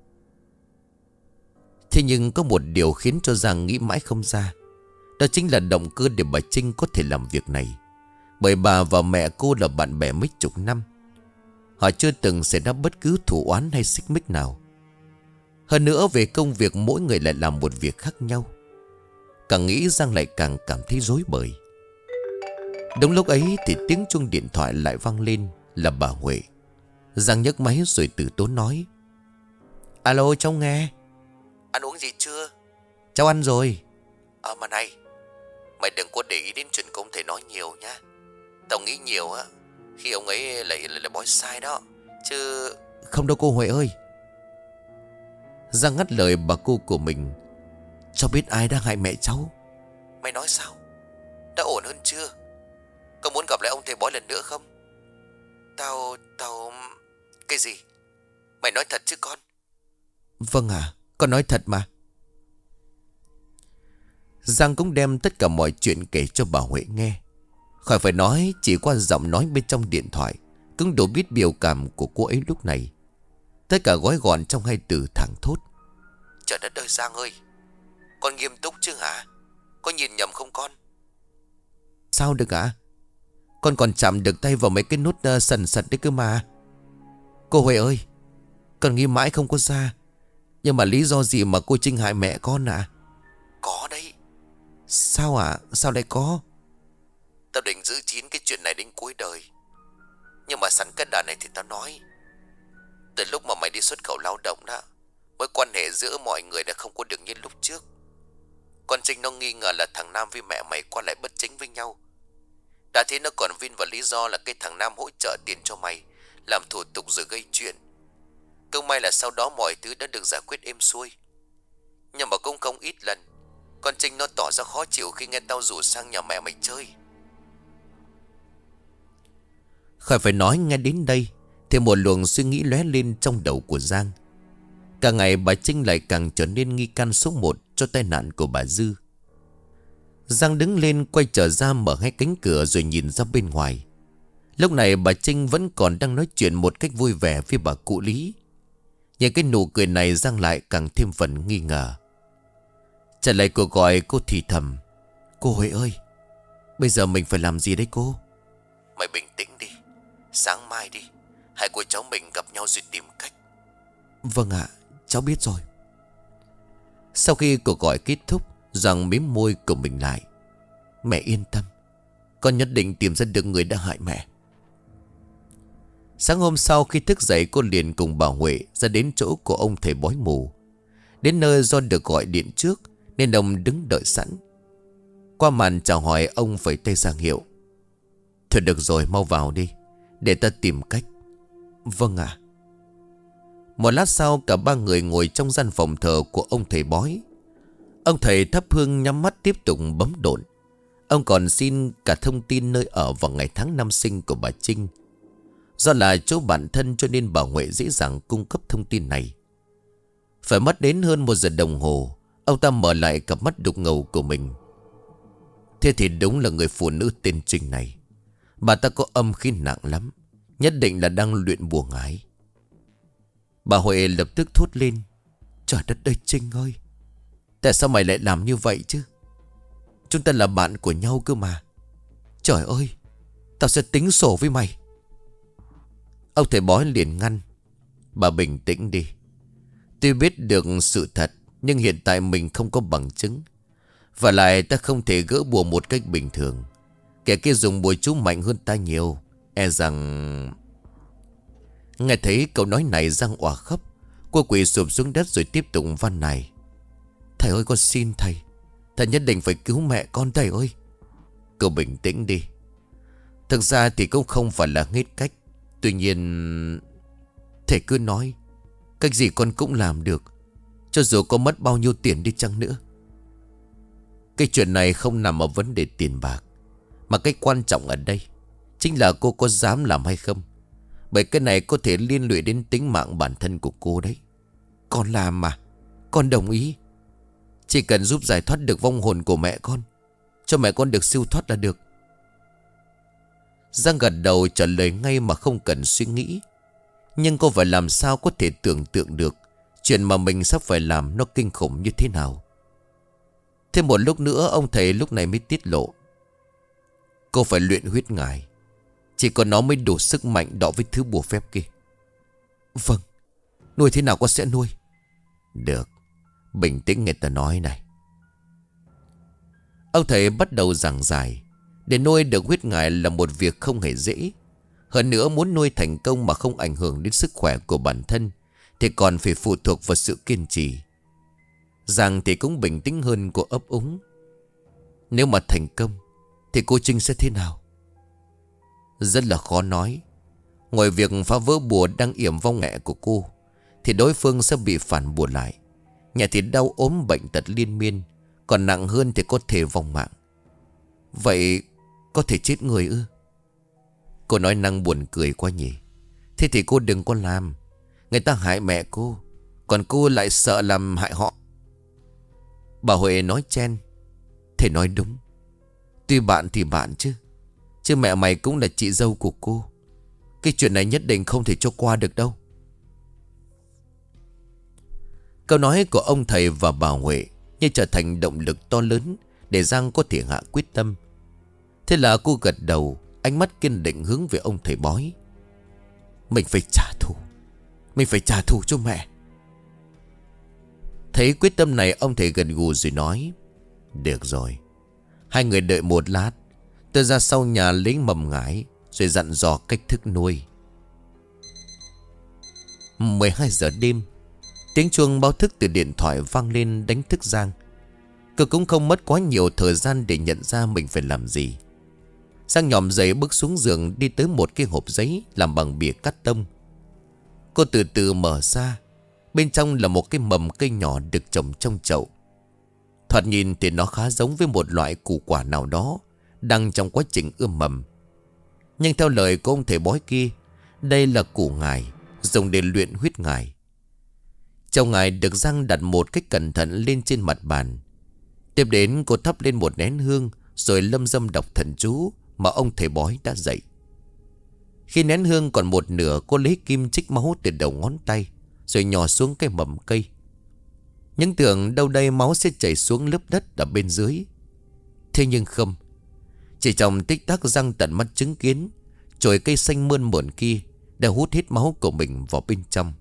Thế nhưng có một điều khiến cho Giang nghĩ mãi không ra. Đó chính là động cơ để bà Trinh có thể làm việc này. Bởi bà và mẹ cô là bạn bè mấy chục năm. Họ chưa từng xảy ra bất cứ thù oán hay xích mích nào. Hơn nữa về công việc mỗi người lại làm một việc khác nhau. Càng nghĩ Giang lại càng cảm thấy rối bời. Đúng lúc ấy thì tiếng chuông điện thoại lại vang lên, là bà Huệ. Giang nhấc máy rồi từ tốn nói: Alo, cháu nghe. Ăn uống gì chưa? Cháu ăn rồi. Mà này, mày đừng có để ý đến chuyện của ông thầy nói nhiều nhá. Tao nghĩ nhiều á, khi ông ấy lại bói sai đó. Chứ... Không đâu cô Huệ ơi. Giang ngắt lời bà cô của mình: Cháu biết ai đang hại mẹ cháu. Mày nói sao? Đã ổn hơn chưa? Có muốn gặp lại ông thầy bói lần nữa không? Tao... Cái gì? Mày nói thật chứ con? Vâng ạ, con nói thật mà. Giang cũng đem tất cả mọi chuyện kể cho bà Huệ nghe. Khỏi phải nói, chỉ qua giọng nói bên trong điện thoại cũng đủ biết biểu cảm của cô ấy lúc này. Tất cả gói gọn trong hai từ thẳng thốt: Trời đất ơi Giang ơi, con nghiêm túc chứ hả? Có nhìn nhầm không con? Sao được ạ? Con còn chạm được tay vào mấy cái nút sần sật đấy cơ mà. Cô Huệ ơi, con nghĩ mãi không có ra. Nhưng mà lý do gì mà cô Trinh hại mẹ con ạ? Có đấy. Sao ạ? Sao lại có? Tao định giữ kín cái chuyện này đến cuối đời. Nhưng mà sẵn cái đà này thì tao nói. Từ lúc mà mày đi xuất khẩu lao động đó, mối quan hệ giữa mọi người đã không có được như lúc trước. Con Trinh nó nghi ngờ là thằng Nam với mẹ mày qua lại bất chính với nhau. Đã thế nó còn vin vào lý do là cái thằng Nam hỗ trợ tiền cho mày làm thủ tục rồi gây chuyện. Câu may là sau đó mọi thứ đã được giải quyết êm xuôi. Nhưng mà cũng không ít lần con Trinh nó tỏ ra khó chịu khi nghe tao rủ sang nhà mẹ mày chơi. Khỏi phải nói, nghe đến đây thì một luồng suy nghĩ lóe lên trong đầu của Giang. Càng ngày bà Trinh lại càng trở nên nghi can số 1 cho tai nạn của bà Dư. Giang đứng lên quay trở ra mở hai cánh cửa rồi nhìn ra bên ngoài. Lúc này bà Trinh vẫn còn đang nói chuyện một cách vui vẻ với bà cụ Lý. Nhìn cái nụ cười này Giang lại càng thêm phần nghi ngờ. Trả lời cuộc gọi cô thì thầm: Cô Huệ ơi, bây giờ mình phải làm gì đấy cô? Mày bình tĩnh đi, sáng mai đi, hai cô cháu mình gặp nhau rồi tìm cách. Vâng ạ, cháu biết rồi. Sau khi cuộc gọi kết thúc, Giang mím môi của mình lại: Mẹ yên tâm, con nhất định tìm ra được người đã hại mẹ. Sáng hôm sau khi thức dậy, cô liền cùng bà Huệ ra đến chỗ của ông thầy bói mù. Đến nơi do được gọi điện trước nên ông đứng đợi sẵn. Qua màn chào hỏi, ông phải tay sang hiệu: Thôi được rồi, mau vào đi, để ta tìm cách. Vâng ạ. Một lát sau, cả ba người ngồi trong gian phòng thờ của ông thầy bói. Ông thầy thắp hương nhắm mắt tiếp tục bấm độn. Ông còn xin cả thông tin nơi ở và ngày tháng năm sinh của bà Trinh. Do là chỗ bạn thân cho nên bà Huệ dễ dàng cung cấp thông tin này. Phải mất đến hơn 1 giờ đồng hồ, ông ta mở lại cặp mắt đục ngầu của mình. Thế thì đúng là người phụ nữ tên Trinh này. Bà ta có âm khí nặng lắm, nhất định là đang luyện bùa ngái. Bà Huệ lập tức thốt lên: Trời đất ơi Trinh ơi, tại sao mày lại làm như vậy chứ? Chúng ta là bạn của nhau cơ mà. Trời ơi, tao sẽ tính sổ với mày. Ông thầy bói liền ngăn: Bà bình tĩnh đi. Tuy biết được sự thật, nhưng hiện tại mình không có bằng chứng. Và lại ta không thể gỡ bùa một cách bình thường. Kẻ kia dùng bùa chú mạnh hơn ta nhiều. E rằng... Nghe thấy câu nói này Giang òa khóc. Cô quỳ sụp xuống đất rồi tiếp tục van nài. Thầy ơi, con xin thầy. Thầy nhất định phải cứu mẹ con thầy ơi. Cậu bình tĩnh đi. Thực ra thì cũng không phải là hết cách. Tuy nhiên thầy cứ nói, cách gì con cũng làm được, cho dù có mất bao nhiêu tiền đi chăng nữa. Cái chuyện này không nằm ở vấn đề tiền bạc, mà cái quan trọng ở đây chính là cô có dám làm hay không. Bởi cái này có thể liên lụy đến tính mạng bản thân của cô đấy. Con làm mà, con đồng ý. Chỉ cần giúp giải thoát được vong hồn của mẹ con, cho mẹ con được siêu thoát là được. Giang gật đầu trả lời ngay mà không cần suy nghĩ. Nhưng cô phải làm sao có thể tưởng tượng được chuyện mà mình sắp phải làm nó kinh khủng như thế nào. Thêm một lúc nữa ông thầy lúc này mới tiết lộ. Cô phải luyện huyết ngải, chỉ có nó mới đủ sức mạnh đọ với thứ bùa phép kia. Vâng, nuôi thế nào con sẽ nuôi. Được, bình tĩnh nghe ta nói này. Ông thầy bắt đầu giảng giải. Để nuôi được huyết ngải là một việc không hề dễ. Hơn nữa muốn nuôi thành công mà không ảnh hưởng đến sức khỏe của bản thân thì còn phải phụ thuộc vào sự kiên trì. Giang thì cũng bình tĩnh hơn, cô ấp úng. Nếu mà thành công thì cô Trinh sẽ thế nào? Rất là khó nói. Ngoài việc phá vỡ bùa đang yểm vong mẹ của cô thì đối phương sẽ bị phản bùa lại. Nhà thì đau ốm bệnh tật liên miên, còn nặng hơn thì có thể vong mạng. Vậy có thể chết người ư? Cô nói năng buồn cười quá nhỉ. Thế thì cô đừng có làm. Người ta hại mẹ cô, còn cô lại sợ làm hại họ. Bà Huệ nói chen. Thầy nói đúng. Tuy bạn thì bạn chứ mẹ mày cũng là chị dâu của cô. Cái chuyện này nhất định không thể cho qua được đâu. Câu nói của ông thầy và bà Huệ như trở thành động lực to lớn để Giang có thể hạ quyết tâm. Thế là cô gật đầu, ánh mắt kiên định hướng về ông thầy bói. Mình phải trả thù. Mình phải trả thù cho mẹ. Thấy quyết tâm này, ông thầy gật gù rồi nói. Được rồi, hai người đợi một lát. Tôi ra sau nhà lấy mầm ngải rồi dặn dò cách thức nuôi. 12 giờ đêm, tiếng chuông báo thức từ điện thoại vang lên đánh thức Giang. Cô cũng không mất quá nhiều thời gian để nhận ra mình phải làm gì. Giang nhòm dậy bước xuống giường, đi tới một cái hộp giấy làm bằng bìa cắt tông. Cô từ từ mở ra. Bên trong là một cái mầm cây nhỏ được trồng trong chậu. Thoạt nhìn thì nó khá giống với một loại củ quả nào đó đang trong quá trình ươm mầm. Nhưng theo lời của ông thầy bói kia, đây là củ ngải dùng để luyện huyết ngải. Chậu ngải được Giang đặt một cách cẩn thận lên trên mặt bàn. Tiếp đến cô thắp lên một nén hương rồi lâm dâm đọc thần chú mà ông thầy bói đã dạy. Khi nén hương còn một nửa, cô lấy kim trích máu từ đầu ngón tay rồi nhỏ xuống cái mầm cây. Nhưng tưởng đâu đây máu sẽ chảy xuống lớp đất ở bên dưới. Thế nhưng không. Chỉ trong tích tắc Giang tận mắt chứng kiến chồi cây xanh mơn mởn kia đã hút hết máu của mình vào bên trong.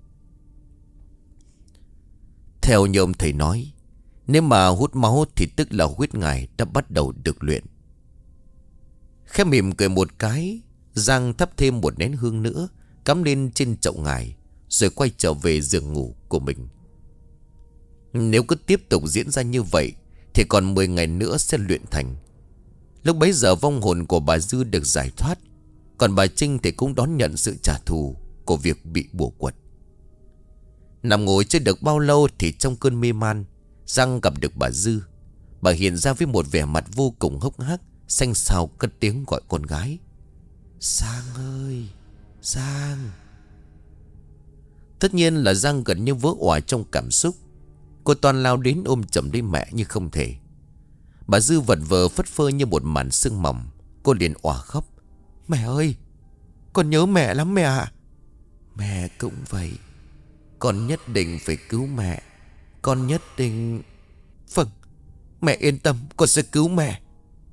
Theo như ông thầy nói, nếu mà hút máu thì tức là huyết ngải đã bắt đầu được luyện. Khẽ mỉm cười một cái, Giang thắp thêm một nén hương nữa cắm lên trên chậu ngải rồi quay trở về giường ngủ của mình. Nếu cứ tiếp tục diễn ra như vậy thì còn 10 ngày nữa sẽ luyện thành. Lúc bấy giờ vong hồn của bà Dư được giải thoát, còn bà Trinh thì cũng đón nhận sự trả thù của việc bị bùa quật. Nằm ngồi chưa được bao lâu thì trong cơn mê man, Giang gặp được bà Dư. Bà hiện ra với một vẻ mặt vô cùng hốc hác, xanh xao cất tiếng gọi con gái. Giang ơi, Giang. Tất nhiên là Giang gần như vỡ òa trong cảm xúc. Cô toàn lao đến ôm chầm lấy mẹ như không thể. Bà Dư vật vờ phất phơ như một màn sương mỏng. Cô liền òa khóc. Mẹ ơi, con nhớ mẹ lắm mẹ ạ. Mẹ cũng vậy. Con nhất định phải cứu mẹ. Con nhất định. Vâng, mẹ yên tâm, con sẽ cứu mẹ.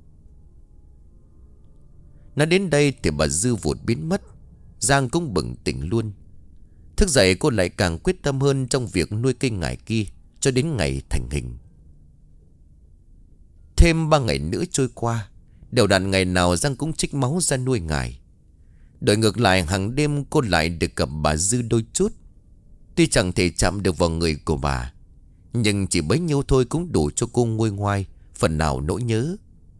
Nói đến đây thì bà Dư vụt biến mất. Giang cũng bừng tỉnh luôn. Thức dậy cô lại càng quyết tâm hơn trong việc nuôi cây ngải kia cho đến ngày thành hình. Thêm 3 ngày nữa trôi qua, đều đặn ngày nào Giang cũng trích máu ra nuôi ngải. Đổi ngược lại, hàng đêm cô lại được gặp bà Dư đôi chút. Tuy chẳng thể chạm được vào người của bà, nhưng chỉ bấy nhiêu thôi cũng đủ cho cô nguôi ngoai phần nào nỗi nhớ.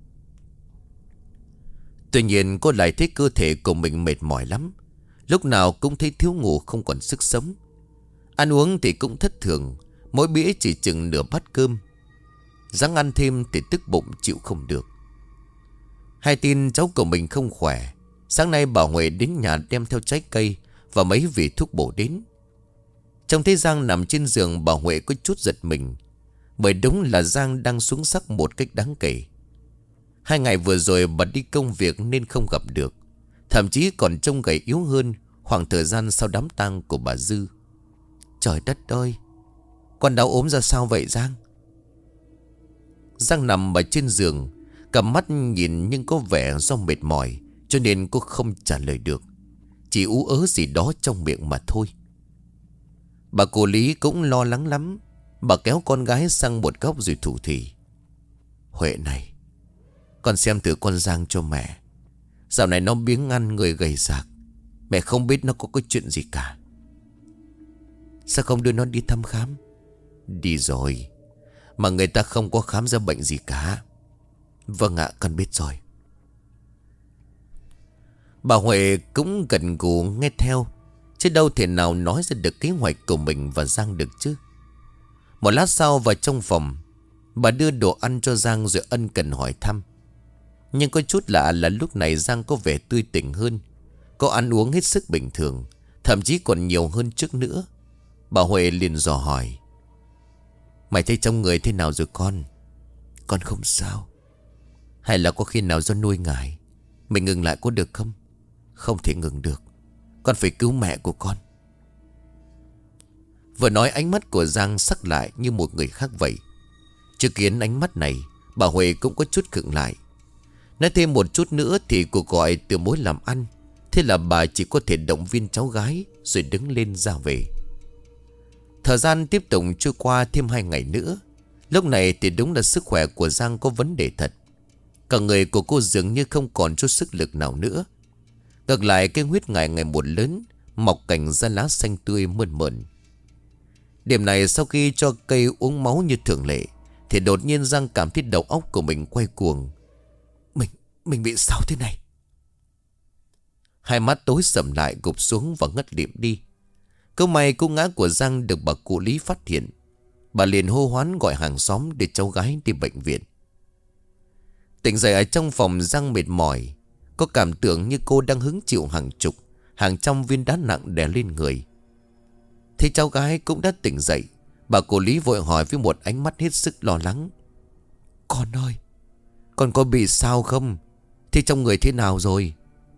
Tuy nhiên cô lại thấy cơ thể của mình mệt mỏi lắm. Lúc nào cũng thấy thiếu ngủ, không còn sức sống. Ăn uống thì cũng thất thường, mỗi bữa chỉ chừng nửa bát cơm. Ráng ăn thêm thì tức bụng chịu không được. Hay tin cháu của mình không khỏe, sáng nay bà Huệ đến nhà đem theo trái cây và mấy vị thuốc bổ đến. Trông thấy Giang nằm trên giường, bà Huệ có chút giật mình, bởi đúng là Giang đang xuống sắc một cách đáng kể. 2 ngày vừa rồi bà đi công việc nên không gặp được, thậm chí còn trông gầy yếu hơn khoảng thời gian sau đám tang của bà Dư. Trời đất ơi, con đau ốm ra sao vậy Giang? Giang nằm ở trên giường, cầm mắt nhìn nhưng có vẻ do mệt mỏi cho nên cô không trả lời được, chỉ ú ớ gì đó trong miệng mà thôi. Bà cô Lý cũng lo lắng lắm. Bà kéo con gái sang một góc rồi thủ thỉ: Huệ này, con xem thử con Giang cho mẹ. Dạo này nó biếng ăn, người gầy rạc. Mẹ không biết nó có cái chuyện gì cả. Sao không đưa nó đi thăm khám? Đi rồi, mà người ta không có khám ra bệnh gì cả. Vâng ạ, con biết rồi. Bà Huệ cũng gật gù nghe theo, chứ đâu thể nào nói ra được kế hoạch của mình và Giang được chứ. Một lát sau vào trong phòng, bà đưa đồ ăn cho Giang rồi ân cần hỏi thăm. Nhưng có chút lạ là lúc này Giang có vẻ tươi tỉnh hơn, có ăn uống hết sức bình thường, thậm chí còn nhiều hơn trước nữa. Bà Huệ liền dò hỏi: Mày thấy trong người thế nào rồi con? Con không sao. Hay là có khi nào do nuôi ngài mình ngừng lại có được không? Không thể ngừng được, con phải cứu mẹ của con. Vừa nói ánh mắt của Giang sắc lại như một người khác vậy. Chứng kiến ánh mắt này, bà Huệ cũng có chút khựng lại. Nói thêm một chút nữa thì cuộc gọi từ mối làm ăn. Thế là bà chỉ có thể động viên cháu gái rồi đứng lên ra về. Thời gian tiếp tục trôi qua thêm 2 ngày nữa. Lúc này thì đúng là sức khỏe của Giang có vấn đề thật. Cả người của cô dường như không còn chút sức lực nào nữa. Ngược lại, cái huyết ngải ngày một lớn, mọc cành ra lá xanh tươi mơn mởn. Đêm này sau khi cho cây uống máu như thường lệ, thì đột nhiên Giang cảm thấy đầu óc của mình quay cuồng. Mình bị sao thế này? Hai mắt tối sầm lại, gục xuống và ngất lịm đi. Câu may cú ngã của Giang được bà cụ Lý phát hiện. Bà liền hô hoán gọi hàng xóm để cháu gái đi bệnh viện. Tỉnh dậy ở trong phòng, Giang mệt mỏi, có cảm tưởng như cô đang hứng chịu hàng chục, hàng trăm viên đá nặng đè lên người. Thấy cháu gái cũng đã tỉnh dậy, bà cụ Lý vội hỏi với một ánh mắt hết sức lo lắng: Con ơi, con có bị sao không? Thì trong người thế nào rồi?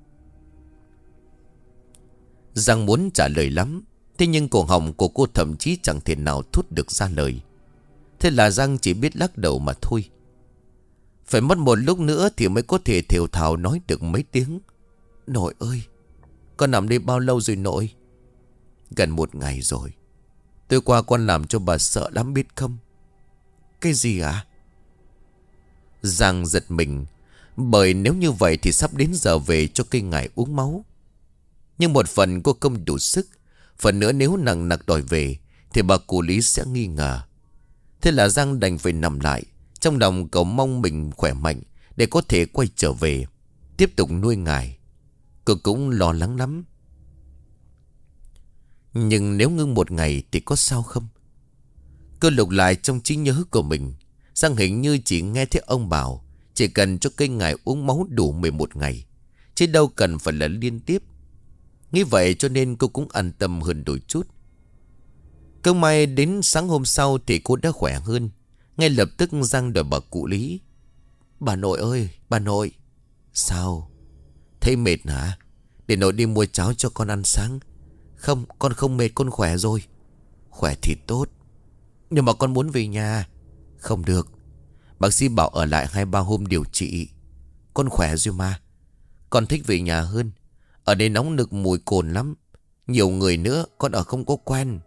Giang muốn trả lời lắm, thế nhưng cổ họng của cô thậm chí chẳng thể nào thốt được ra lời. Thế là Giang chỉ biết lắc đầu mà thôi. Phải mất một lúc nữa thì mới có thể thều thào nói được mấy tiếng: Nội ơi, con nằm đây bao lâu rồi nội? Gần 1 ngày rồi. Tối qua con làm cho bà sợ lắm biết không? Cái gì ạ? Giang giật mình, bởi nếu như vậy thì sắp đến giờ về cho cây ngải uống máu. Nhưng một phần cô không đủ sức, phần nữa nếu nặng nặc đòi về thì bà cụ Lý sẽ nghi ngờ. Thế là Giang đành phải nằm lại, trong lòng cầu mong mình khỏe mạnh để có thể quay trở về, tiếp tục nuôi ngài. Cô cũng lo lắng lắm. Nhưng nếu ngưng 1 ngày thì có sao không? Cô lục lại trong trí nhớ của mình, Giang hình như chỉ nghe thấy ông bảo chỉ cần cho cây ngải uống máu đủ 11 ngày, chứ đâu cần phải là liên tiếp. Nghĩ vậy cho nên cô cũng an tâm hơn đôi chút. Cơ may đến sáng hôm sau thì cô đã khỏe hơn. Ngay lập tức Giang đòi bà cụ Lý: Bà nội ơi, bà nội. Sao? Thấy mệt hả? Để nội đi mua cháo cho con ăn sáng. Không, con không mệt, con khỏe rồi. Khỏe thì tốt, nhưng mà con muốn về nhà. Không được, bác sĩ bảo ở lại 2-3 hôm điều trị. Con khỏe rồi mà. Con thích về nhà hơn. Ở đây nóng nực mùi cồn lắm, nhiều người nữa, con ở không có quen.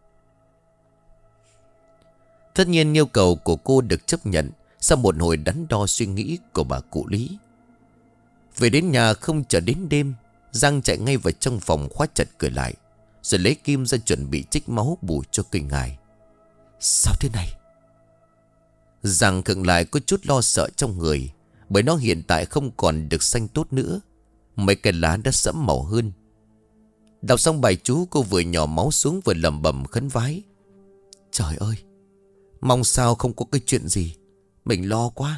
Tất nhiên yêu cầu của cô được chấp nhận sau một hồi đắn đo suy nghĩ của bà cụ Lý. Về đến nhà không chờ đến đêm, Giang chạy ngay vào trong phòng khóa chặt cửa lại, rồi lấy kim ra chuẩn bị trích máu bù cho cây ngải. Sao thế này? Giang khựng lại có chút lo sợ trong người, bởi nó hiện tại không còn được xanh tốt nữa. Mấy cây lá đã sẫm màu hơn. Đọc xong bài chú, cô vừa nhỏ máu xuống vừa lẩm bẩm khấn vái. Trời ơi, mong sao không có cái chuyện gì, mình lo quá.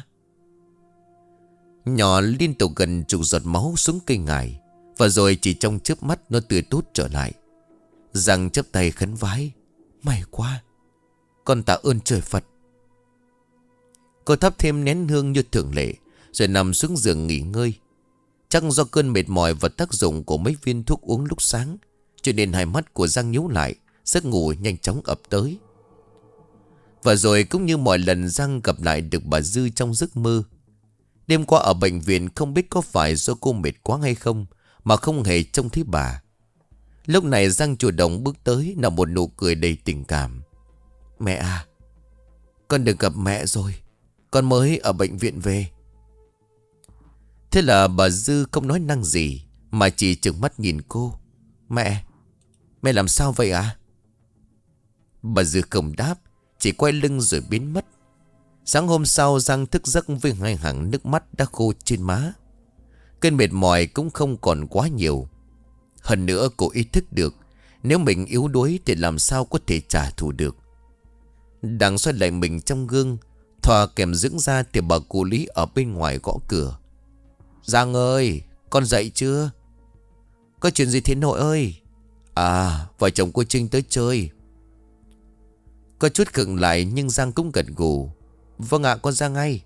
Nhỏ liên tục gần chục giọt máu xuống cây ngải, và rồi chỉ trong chớp mắt nó tươi tốt trở lại. Giang chắp tay khấn vái. May quá, con tạ ơn trời Phật. Cô thắp thêm nén hương như thường lệ, rồi nằm xuống giường nghỉ ngơi. Chắc do cơn mệt mỏi và tác dụng của mấy viên thuốc uống lúc sáng, cho nên hai mắt của Giang nhíu lại, giấc ngủ nhanh chóng ập tới. Và rồi cũng như mọi lần, Giang gặp lại được bà Dư trong giấc mơ. Đêm qua ở bệnh viện, không biết có phải do cô mệt quá hay không mà không hề trông thấy bà. Lúc này Giang chủ động bước tới, nở một nụ cười đầy tình cảm. Mẹ à, con được gặp mẹ rồi, con mới ở bệnh viện về. Thế là bà Dư không nói năng gì, mà chỉ trừng mắt nhìn cô. Mẹ làm sao vậy à? Bà Dư không đáp, chỉ quay lưng rồi biến mất. Sáng hôm sau, Giang thức giấc với hai hàng nước mắt đã khô trên má. Cơn mệt mỏi cũng không còn quá nhiều. Hơn nữa cô ý thức được, nếu mình yếu đuối thì làm sao có thể trả thù được. Đang xoay lại mình trong gương, thoa kèm dưỡng da thì bà cụ Lý ở bên ngoài gõ cửa. Giang ơi, con dậy chưa? Có chuyện gì thế nội ơi? À, vợ chồng cô Trinh tới chơi. Có chút khựng lại nhưng Giang cũng gật gù. Vâng ạ, con ra ngay.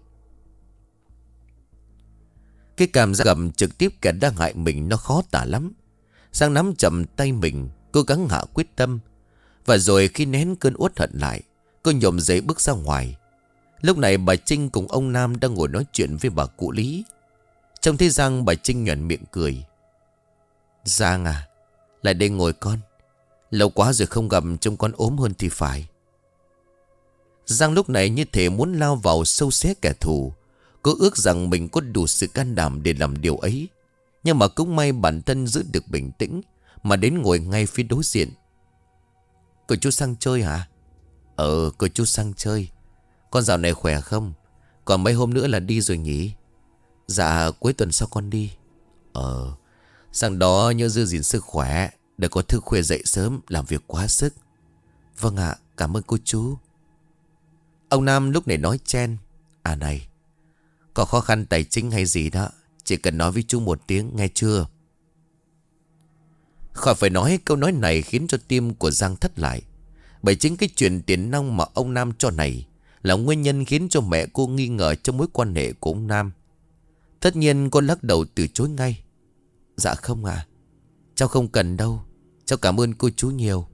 Cái cảm giác gầm trực tiếp kẻ đang hại mình nó khó tả lắm. Giang nắm chậm tay mình, cố gắng hạ quyết tâm. Và rồi khi nén cơn uất hận lại, cô nhổm dậy bước ra ngoài. Lúc này bà Trinh cùng ông Nam đang ngồi nói chuyện với bà cụ Lý. Trông thấy Giang, bà Trinh nhoẻn miệng cười. Giang à, lại đây ngồi con. Lâu quá rồi không gặp, trông con ốm hơn thì phải. Giang lúc này như thể muốn lao vào sâu xé kẻ thù. Cô ước rằng mình có đủ sự can đảm để làm điều ấy. Nhưng mà cũng may bản thân giữ được bình tĩnh, mà đến ngồi ngay phía đối diện. Cô chú sang chơi hả? Cô chú sang chơi. Con dạo này khỏe không? Còn mấy hôm nữa là đi rồi nhỉ? Dạ cuối tuần sau con đi. Sang đó nhớ giữ gìn sức khỏe, đừng có thức khuya dậy sớm làm việc quá sức. Vâng ạ, cảm ơn cô chú. Ông Nam lúc này nói chen. À này, có khó khăn tài chính hay gì đó, chỉ cần nói với chú một tiếng nghe chưa? Khỏi phải nói, câu nói này khiến cho tim của Giang thắt lại. Bởi chính cái chuyện tiền nong mà ông Nam cho này là nguyên nhân khiến cho mẹ cô nghi ngờ trong mối quan hệ của ông Nam. Tất nhiên cô lắc đầu từ chối ngay. Dạ không ạ, cháu không cần đâu, cháu cảm ơn cô chú nhiều.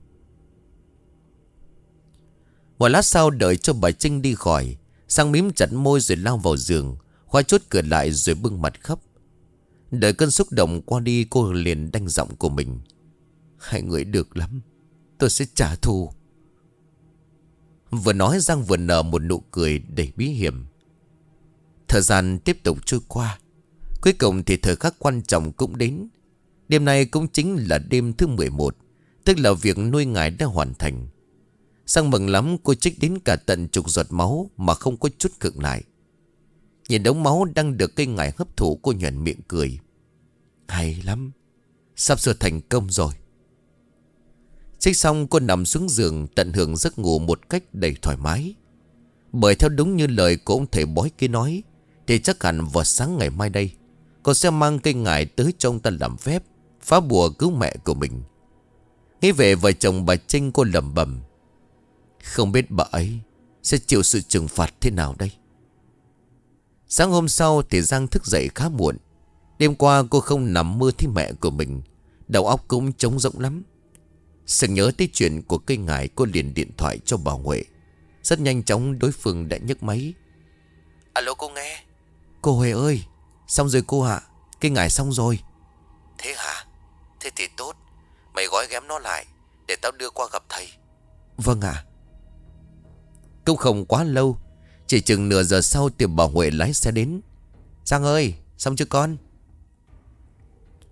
Một lát sau đợi cho bà Trinh đi khỏi, Giang mím chặt môi rồi lao vào giường, khóa chốt cửa lại rồi bưng mặt khóc. Đợi cơn xúc động qua đi, cô liền đanh giọng của mình. Hai người được lắm, tôi sẽ trả thù. Vừa nói Giang vừa nở một nụ cười đầy bí hiểm. Thời gian tiếp tục trôi qua. Cuối cùng thì thời khắc quan trọng cũng đến. Đêm nay cũng chính là đêm thứ 11, tức là việc nuôi ngài đã hoàn thành. Giang mừng lắm, cô trích đến cả tận chục giọt máu mà không có chút khựng lại. Nhìn đống máu đang được cây ngải hấp thụ, cô nhoẻn miệng cười. Hay lắm, sắp sửa thành công rồi. Trích xong cô nằm xuống giường tận hưởng giấc ngủ một cách đầy thoải mái. Bởi theo đúng như lời của ông thầy bói kia nói, thì chắc hẳn vào sáng ngày mai đây cô sẽ mang cây ngải tới cho ông ta làm phép phá bùa cứu mẹ của mình. Nghĩ về vợ chồng bà Trinh, cô lẩm bẩm. Không biết bà ấy sẽ chịu sự trừng phạt thế nào đây. Sáng hôm sau thì Giang thức dậy khá muộn. Đêm qua cô không nằm mơ thấy mẹ của mình, đầu óc cũng trống rỗng lắm. Sực nhớ tới chuyện của cây ngải, cô liền điện thoại cho bà Huệ. Rất nhanh chóng đối phương đã nhấc máy. Alo, cô nghe. Cô Huệ ơi, xong rồi cô ạ, cây ngải xong rồi. Thế hả? Thế thì tốt, mày gói ghém nó lại để tao đưa qua gặp thầy. Vâng ạ. Cũng không quá lâu, chỉ chừng nửa giờ sau thì bà Huệ lái xe đến. Giang ơi, xong chưa con?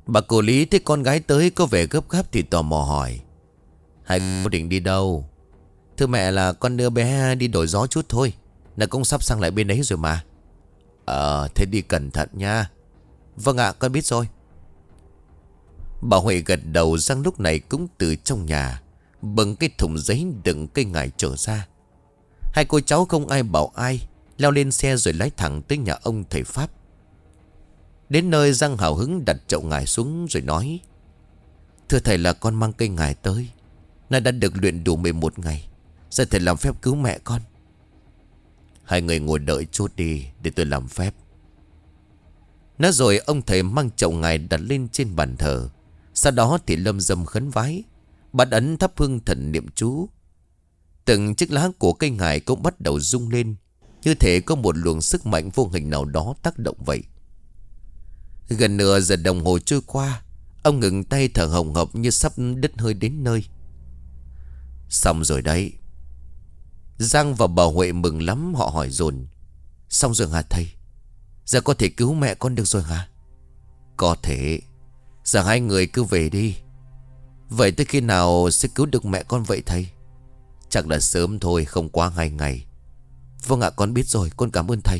Bà cụ Lý thấy con gái tới có vẻ gấp gáp thì tò mò hỏi: Hai cô định đi đâu? Thưa mẹ là con đưa bé đi đổi gió chút thôi. Nó cũng sắp sang lại bên đấy rồi mà. Thế đi cẩn thận nha. Vâng ạ, con biết rồi. Bà Huệ gật đầu. Giang lúc này cũng từ trong nhà bưng cái thùng giấy đựng cây ngải trở ra. Hai cô cháu không ai bảo ai, leo lên xe rồi lái thẳng tới nhà ông thầy Pháp. Đến nơi Giang hào hứng đặt chậu ngải xuống rồi nói: Thưa thầy là con mang cây ngải tới. Nó đã được luyện đủ 11 ngày. Giờ thầy làm phép cứu mẹ con. Hai người ngồi đợi chút đi để tôi làm phép. Nói rồi ông thầy mang chậu ngải đặt lên trên bàn thờ. Sau đó thì lâm dâm khấn vái, bát ấn thắp hương thần niệm chú. Từng chiếc lá của cây ngải cũng bắt đầu rung lên, như thể có một luồng sức mạnh vô hình nào đó tác động vậy. Gần nửa giờ đồng hồ trôi qua, ông ngừng tay thở hồng hộc như sắp đứt hơi đến nơi. Xong rồi đấy. Giang và bà Huệ mừng lắm, họ hỏi dồn: Xong rồi hả thầy? Giờ có thể cứu mẹ con được rồi hả? Có thể. Giờ hai người cứ về đi. Vậy tới khi nào sẽ cứu được mẹ con vậy thầy? Chắc là sớm thôi, không quá 2 ngày. Vâng ạ, con biết rồi, con cảm ơn thầy.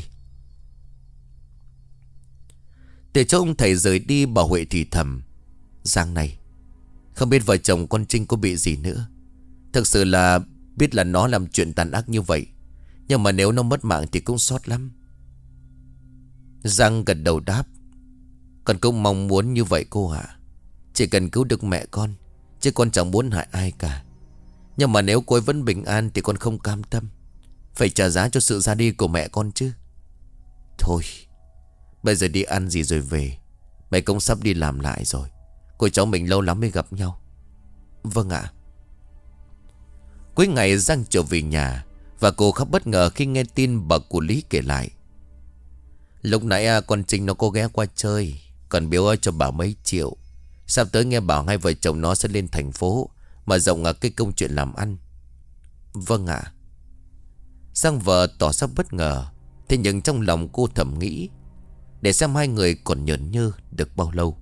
Để cho ông thầy rời đi, bà Huệ thì thầm: Giang này, không biết vợ chồng con Trinh có bị gì nữa. Thực sự là biết là nó làm chuyện tàn ác như vậy, nhưng mà nếu nó mất mạng thì cũng xót lắm. Giang gật đầu đáp: Con cũng mong muốn như vậy cô ạ. Chỉ cần cứu được mẹ con, chứ con chẳng muốn hại ai cả. Nhưng mà nếu cô ấy vẫn bình an thì con không cam tâm. Phải trả giá cho sự ra đi của mẹ con chứ. Thôi, bây giờ đi ăn gì rồi về. Mẹ cũng sắp đi làm lại rồi. Cô cháu mình lâu lắm mới gặp nhau. Vâng ạ. Cuối ngày Giang trở về nhà, và cô khá bất ngờ khi nghe tin bà cụ Lý kể lại: Lúc nãy con Trinh nó có ghé qua chơi, còn biếu cho bà mấy triệu. Sắp tới nghe bảo hai vợ chồng nó sẽ lên thành phố mà rộng cái công chuyện làm ăn. Vâng ạ. Giang vợ tỏ ra bất ngờ. Thế nhưng trong lòng cô thầm nghĩ, để xem hai người còn nhởn nhơ được bao lâu.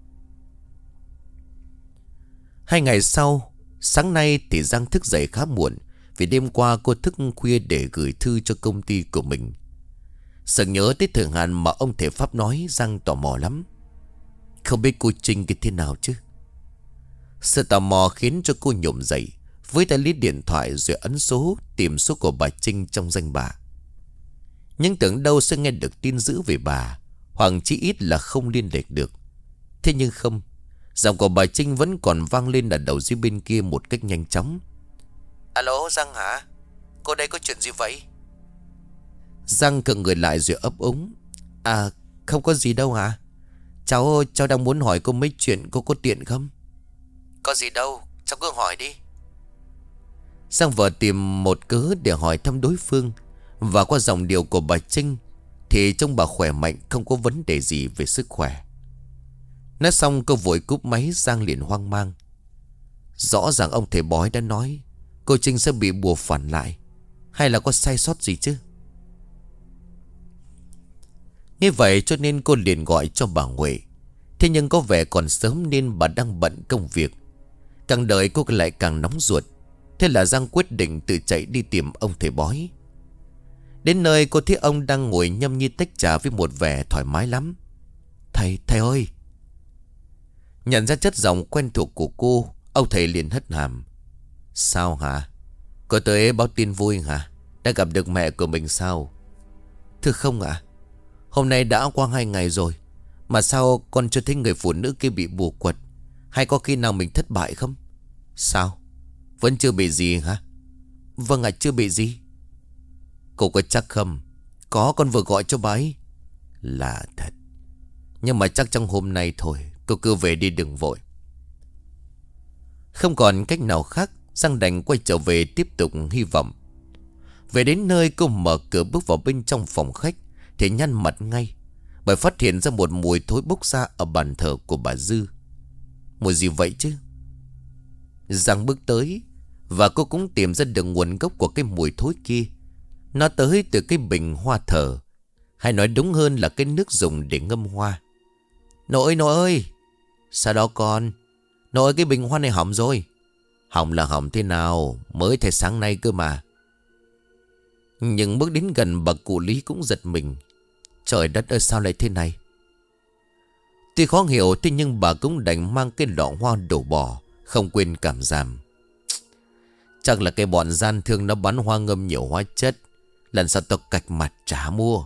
2 ngày sau, sáng nay thì Giang thức dậy khá muộn, vì đêm qua cô thức khuya để gửi thư cho công ty của mình. Sực nhớ tới thời hạn mà ông thầy Pháp nói, Giang tò mò lắm. Không biết cô Trinh cái thế nào chứ. Sự tò mò khiến cho cô nhổm dậy, với tay lấy điện thoại rồi ấn số tìm số của bà Trinh trong danh bạ. Nhưng tưởng đâu sẽ nghe được tin dữ về bà, hoặc chí ít là không liên lạc được. Thế nhưng không, giọng của bà Trinh vẫn còn vang lên ở đầu dưới bên kia một cách nhanh chóng. Alo Giang hả? Cô đây có chuyện gì vậy? Giang cận người lại rồi ấp úng: Không có gì đâu hả? Cháu đang muốn hỏi cô mấy chuyện, cô có tiện không? Có gì đâu, cháu cứ hỏi đi. Giang vợ tìm một cớ để hỏi thăm đối phương, và qua giọng điệu của bà Trinh thì trông bà khỏe mạnh, không có vấn đề gì về sức khỏe. Nói xong cô vội cúp máy. Giang liền hoang mang. Rõ ràng ông thầy bói đã nói cô Trinh sẽ bị bùa phản lại, hay là có sai sót gì chứ? Như vậy cho nên cô liền gọi cho bà Huệ. Thế nhưng có vẻ còn sớm nên bà đang bận công việc. Càng đợi cô lại càng nóng ruột. Thế là Giang quyết định tự chạy đi tìm ông thầy bói. Đến nơi cô thấy ông đang ngồi nhâm nhi tách trà với một vẻ thoải mái lắm. Thầy ơi! Nhận ra chất giọng quen thuộc của cô, ông thầy liền hất hàm. Sao hả? Cô tới báo tin vui hả? Đã gặp được mẹ của mình sao? Thưa không ạ. Hôm nay đã qua 2 ngày rồi, mà sao con chưa thấy người phụ nữ kia bị bùa quật? Hay có khi nào mình thất bại không? Sao? Vẫn chưa bị gì hả? Vâng ạ, chưa bị gì. Cô có chắc không? Có, con vừa gọi cho bà ấy. Là thật. Nhưng mà chắc trong hôm nay thôi. Cô cứ về đi, đừng vội. Không còn cách nào khác, Giang đành quay trở về tiếp tục hy vọng. Về đến nơi, cô mở cửa bước vào bên trong phòng khách thì nhăn mặt ngay, bởi phát hiện ra một mùi thối bốc ra ở bàn thờ của bà Dư. Mùi gì vậy chứ? Giang bước tới, và cô cũng tìm ra được nguồn gốc của cái mùi thối kia. Nó tới từ cái bình hoa thờ, hay nói đúng hơn là cái nước dùng để ngâm hoa. Nội ơi! Sao đó con? Nội cái bình hoa này hỏng rồi. Hỏng là hỏng thế nào? Mới thấy sáng nay cơ mà. Nhưng bước đến gần bà cụ Lý cũng giật mình. Trời đất ơi sao lại thế này? Tuy khó hiểu thế nhưng bà cũng đành mang cái lọ hoa đổ bỏ, không quên cảm giảm. Chắc là cái bọn gian thương nó bán hoa ngâm nhiều hóa chất. Lần sau tao cạch mặt trả mua.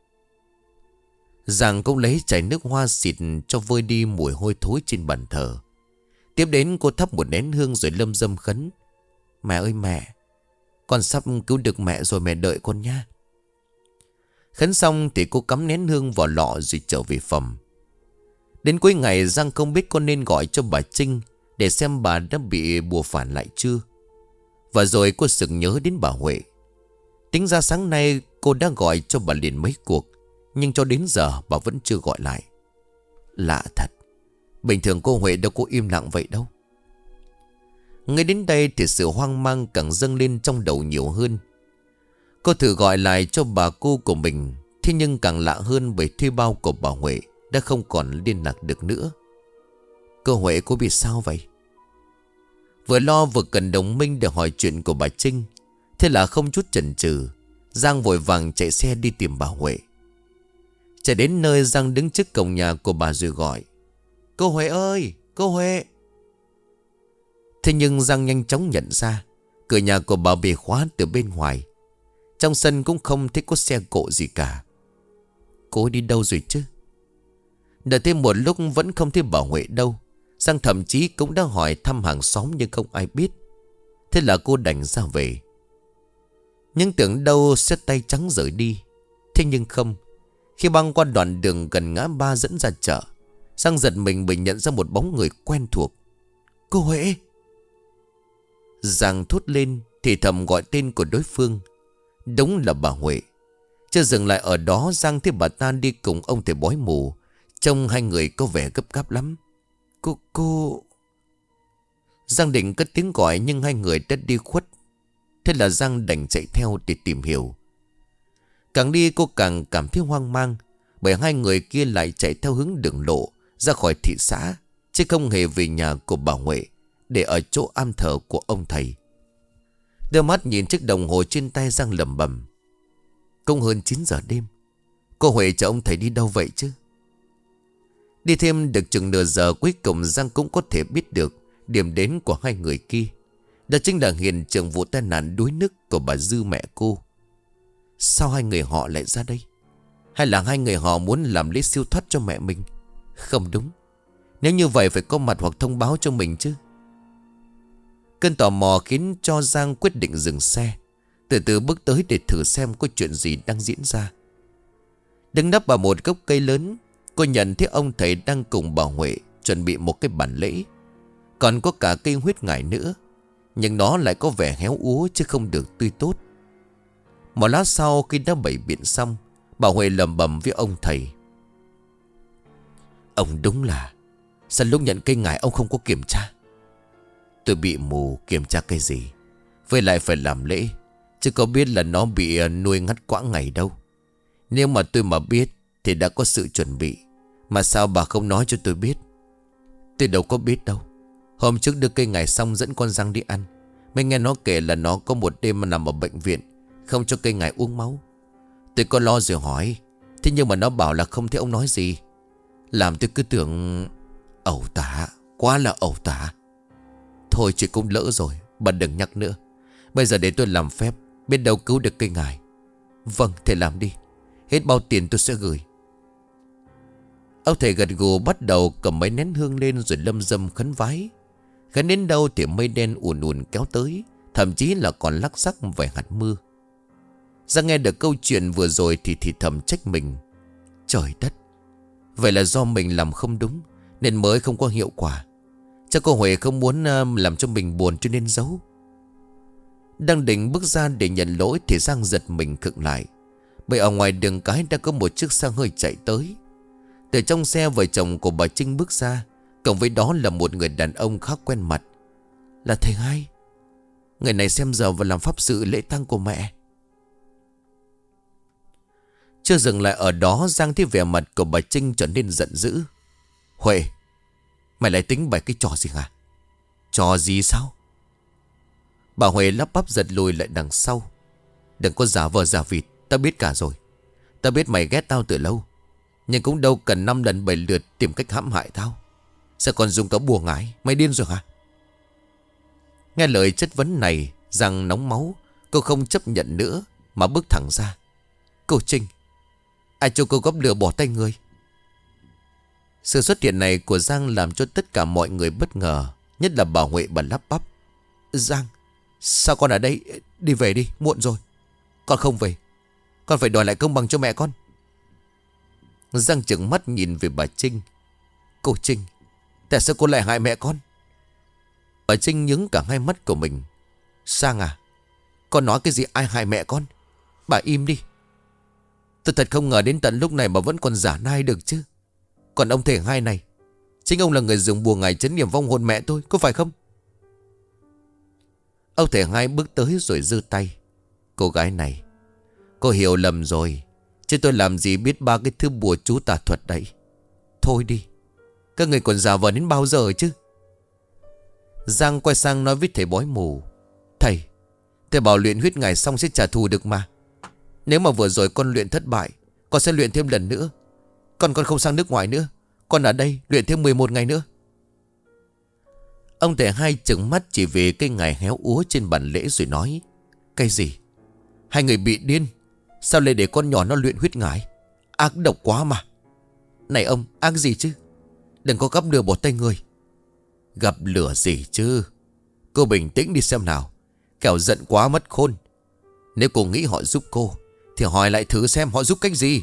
Giang cũng lấy chai nước hoa xịt cho vơi đi mùi hôi thối trên bàn thờ. Tiếp đến cô thắp một nén hương rồi lâm dâm khấn. Mẹ ơi mẹ, con sắp cứu được mẹ rồi, mẹ đợi con nha. Khấn xong thì cô cắm nén hương vào lọ rồi trở về phòng. Đến cuối ngày Giang không biết con nên gọi cho bà Trinh để xem bà đã bị bùa phản lại chưa. Và rồi cô sực nhớ đến bà Huệ. Tính ra sáng nay cô đã gọi cho bà liền mấy cuộc, nhưng cho đến giờ bà vẫn chưa gọi lại. Lạ thật, bình thường cô Huệ đâu có im lặng vậy đâu. Ngay đến đây thì sự hoang mang càng dâng lên trong đầu nhiều hơn. Cô thử gọi lại cho bà cô của mình, thế nhưng càng lạ hơn bởi thuê bao của bà Huệ đã không còn liên lạc được nữa. Cô Huệ cô bị sao vậy? Vừa lo vừa cần đồng minh để hỏi chuyện của bà Trinh. Thế là không chút chần chừ, Giang vội vàng chạy xe đi tìm bà Huệ. Chạy đến nơi Giang đứng trước cổng nhà của bà rồi gọi. Cô Huệ ơi, cô Huệ. Thế nhưng Giang nhanh chóng nhận ra cửa nhà của bà bị khóa từ bên ngoài. Trong sân cũng không thấy có xe cộ gì cả. Cô đi đâu rồi chứ? Đợi thêm một lúc vẫn không thấy bà Huệ đâu. Giang thậm chí cũng đã hỏi thăm hàng xóm nhưng không ai biết. Thế là cô đành ra về. Nhưng tưởng đâu sẽ tay trắng rời đi. Thế nhưng không. Khi băng qua đoạn đường gần ngã ba dẫn ra chợ, Giang giật mình bởi nhận ra một bóng người quen thuộc. Cô Huệ. Giang thốt lên thì thầm gọi tên của đối phương. Đúng là bà Huệ. Chưa dừng lại ở đó, Giang thấy bà ta đi cùng ông thầy bói mù. Trông hai người có vẻ gấp gáp lắm. Cô... Giang định cất tiếng gọi nhưng hai người đã đi khuất. Thế là Giang đành chạy theo để tìm hiểu. Càng đi cô càng cảm thấy hoang mang, bởi hai người kia lại chạy theo hướng đường lộ ra khỏi thị xã, chứ không hề về nhà của bà Huệ để ở chỗ am thờ của ông thầy. Đưa mắt nhìn chiếc đồng hồ trên tay, Giang lẩm bẩm. Cũng hơn 9 giờ đêm. Cô Huệ chở ông thầy đi đâu vậy chứ? Đi thêm được chừng nửa giờ, cuối cùng Giang cũng có thể biết được điểm đến của hai người kia. Đó chính là hiện trường vụ tai nạn đuối nước của bà Dư mẹ cô. Sao hai người họ lại ra đây? Hay là hai người họ muốn làm lễ siêu thoát cho mẹ mình? Không đúng. Nếu như vậy phải có mặt hoặc thông báo cho mình chứ. Cơn tò mò khiến cho Giang quyết định dừng xe, từ từ bước tới để thử xem có chuyện gì đang diễn ra. Đứng nấp vào một gốc cây lớn, cô nhận thấy ông thầy đang cùng bà Huệ chuẩn bị một cái bàn lễ. Còn có cả cây huyết ngải nữa, nhưng nó lại có vẻ héo úa chứ không được tươi tốt. Một lát sau khi đã bày biện xong, bà Huệ lẩm bẩm với ông thầy. Ông đúng là, sao lúc nhận cây ngải ông không có kiểm tra? Tôi bị mù, kiểm tra cái gì? Với lại phải làm lễ, chứ có biết là nó bị nuôi ngắt quãng ngày đâu. Nếu mà tôi mà biết thì đã có sự chuẩn bị. Mà sao bà không nói cho tôi biết? Tôi đâu có biết đâu. Hôm trước đưa cây ngải xong dẫn con Giang đi ăn, mới nghe nó kể là nó có một đêm mà nằm ở bệnh viện, không cho cây ngải uống máu. Tôi có lo rồi hỏi, thế nhưng mà nó bảo là không thấy ông nói gì. Làm tôi cứ tưởng ẩu tả, quá là ẩu tả. Thôi chị cũng lỡ rồi, bà đừng nhắc nữa. Bây giờ để tôi làm phép, biết đâu cứu được cây ngải. Vâng, thầy làm đi. Hết bao tiền tôi sẽ gửi. Ông thầy gật gù bắt đầu cầm mấy nén hương lên rồi lâm dâm khấn vái. Khấn đến đâu thì mây đen ùn ùn kéo tới, thậm chí là còn lắc xắc vài hạt mưa. Giang nghe được câu chuyện vừa rồi thì thầm trách mình. Trời đất, vậy là do mình làm không đúng nên mới không có hiệu quả. Chắc cô Huệ không muốn làm cho mình buồn cho nên giấu. Đang định bước ra để nhận lỗi thì Giang giật mình khựng lại, bởi ở ngoài đường cái đã có một chiếc xe hơi chạy tới. Từ trong xe vợ chồng của bà Trinh bước ra, cộng với đó là một người đàn ông khá quen mặt. Là thầy Hai. Người này xem giờ và làm pháp sự lễ tang của mẹ. Chưa dừng lại ở đó, Giang thấy vẻ mặt của bà Trinh trở nên giận dữ. Huệ, Mày lại tính bày cái trò gì hả? Trò gì sao? Bà Huệ lắp bắp giật lùi lại đằng sau. Đừng có giả vờ giả vịt. Tao biết cả rồi. Tao biết mày ghét tao từ lâu. Nhưng cũng đâu cần 5 lần 7 lượt tìm cách hãm hại tao. Sao còn dùng cả bùa ngải? Mày điên rồi hả? Nghe lời chất vấn này, Giang nóng máu. Cô không chấp nhận nữa mà bước thẳng ra. Cô Trinh, ai cho cô góp lửa bỏ tay người? Sự xuất hiện này của Giang làm cho tất cả mọi người bất ngờ. Nhất là bà Huệ, bà lắp bắp. Giang, sao con ở đây? Đi về đi, muộn rồi. Con không về. Con phải đòi lại công bằng cho mẹ con. Giang trừng mắt nhìn về bà Trinh. Cô Trinh, tại sao cô lại hại mẹ con? Bà Trinh nhướng cả hai mắt của mình. Giang à, con nói cái gì ai hại mẹ con? Bà im đi. Tôi thật không ngờ đến tận lúc này mà vẫn còn giả nai được chứ. Còn ông Thể Hai này, chính ông là người dùng bùa ngải trấn niệm vong hồn mẹ tôi, có phải không? Ông Thể Hai bước tới rồi giơ tay. Cô gái này, cô hiểu lầm rồi. Chứ tôi làm gì biết ba cái thứ bùa chú tà thuật đấy. Thôi đi, các người còn giả vờ đến bao giờ chứ? Giang quay sang nói với thầy bói mù. Thầy bảo luyện huyết ngải xong sẽ trả thù được mà. Nếu mà vừa rồi con luyện thất bại, con sẽ luyện thêm lần nữa. Con không sang nước ngoài nữa. Con ở đây luyện thêm 11 ngày nữa. Ông Thể Hai trừng mắt chỉ về cây ngải héo úa trên bàn lễ rồi nói. Cái gì? Hai người bị điên. Sao lại để con nhỏ nó luyện huyết ngải? Ác độc quá mà. Này ông, ác gì chứ? Đừng có gắp lửa bỏ tay người. Gặp lửa gì chứ? Cô bình tĩnh đi xem nào. Kẻo giận quá mất khôn. Nếu cô nghĩ họ giúp cô thì hỏi lại thử xem họ giúp cách gì.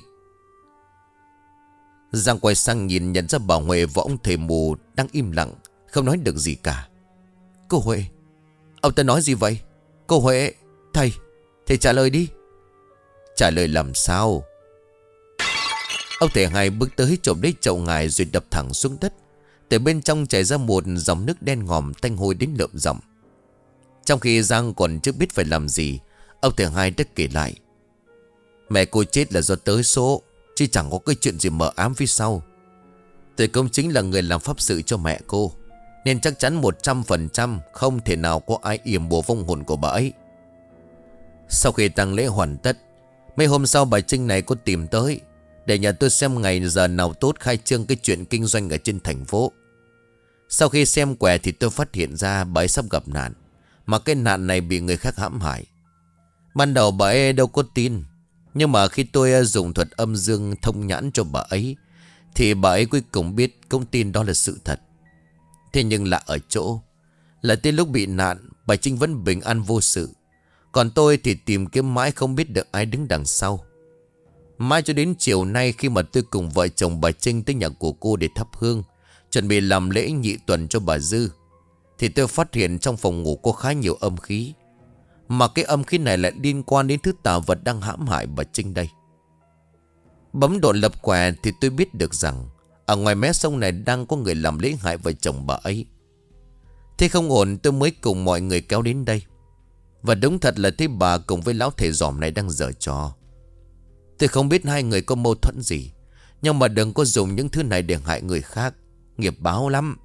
Giang quay sang nhìn nhận ra bà Huệ và ông thầy mù đang im lặng, không nói được gì cả. Cô Huệ, ông ta nói gì vậy? Cô Huệ, thầy trả lời đi. Trả lời làm sao? Ông thầy Hai bước tới trộm lấy chậu ngải rồi đập thẳng xuống đất. Từ bên trong chảy ra một dòng nước đen ngòm tanh hôi đến lợm giọng. Trong khi Giang còn chưa biết phải làm gì, ông thầy Hai đã kể lại. Mẹ cô chết là do tới số, chứ chẳng có cái chuyện gì mờ ám phía sau. Tôi cũng chính là người làm pháp sự cho mẹ cô, nên chắc chắn 100% không thể nào có ai yểm bùa vong hồn của bà ấy. Sau khi tang lễ hoàn tất, mấy hôm sau bà Trinh này có tìm tới để nhà tôi xem ngày giờ nào tốt khai trương cái chuyện kinh doanh ở trên thành phố. Sau khi xem quẻ thì tôi phát hiện ra bà ấy sắp gặp nạn, mà cái nạn này bị người khác hãm hại. Ban đầu bà ấy đâu có tin, nhưng mà khi tôi dùng thuật âm dương thông nhãn cho bà ấy thì bà ấy cuối cùng biết, cũng tin đó là sự thật. Thế nhưng lạ ở chỗ là tới lúc bị nạn, bà Trinh vẫn bình an vô sự. Còn tôi thì tìm kiếm mãi không biết được ai đứng đằng sau. Mãi cho đến chiều nay, khi mà tôi cùng vợ chồng bà Trinh tới nhà của cô để thắp hương, chuẩn bị làm lễ nhị tuần cho bà Dư, thì tôi phát hiện trong phòng ngủ có khá nhiều âm khí. Mà cái âm khí này lại liên quan đến thứ tà vật đang hãm hại bà Trinh đây. Bấm độn lập quẻ thì tôi biết được rằng ở ngoài mé sông này đang có người làm lễ hại vợ chồng bà ấy. Thế không ổn, tôi mới cùng mọi người kéo đến đây. Và đúng thật là thấy bà cùng với lão thầy giòm này đang giở trò. Tôi không biết hai người có mâu thuẫn gì, nhưng mà đừng có dùng những thứ này để hại người khác. Nghiệp báo lắm.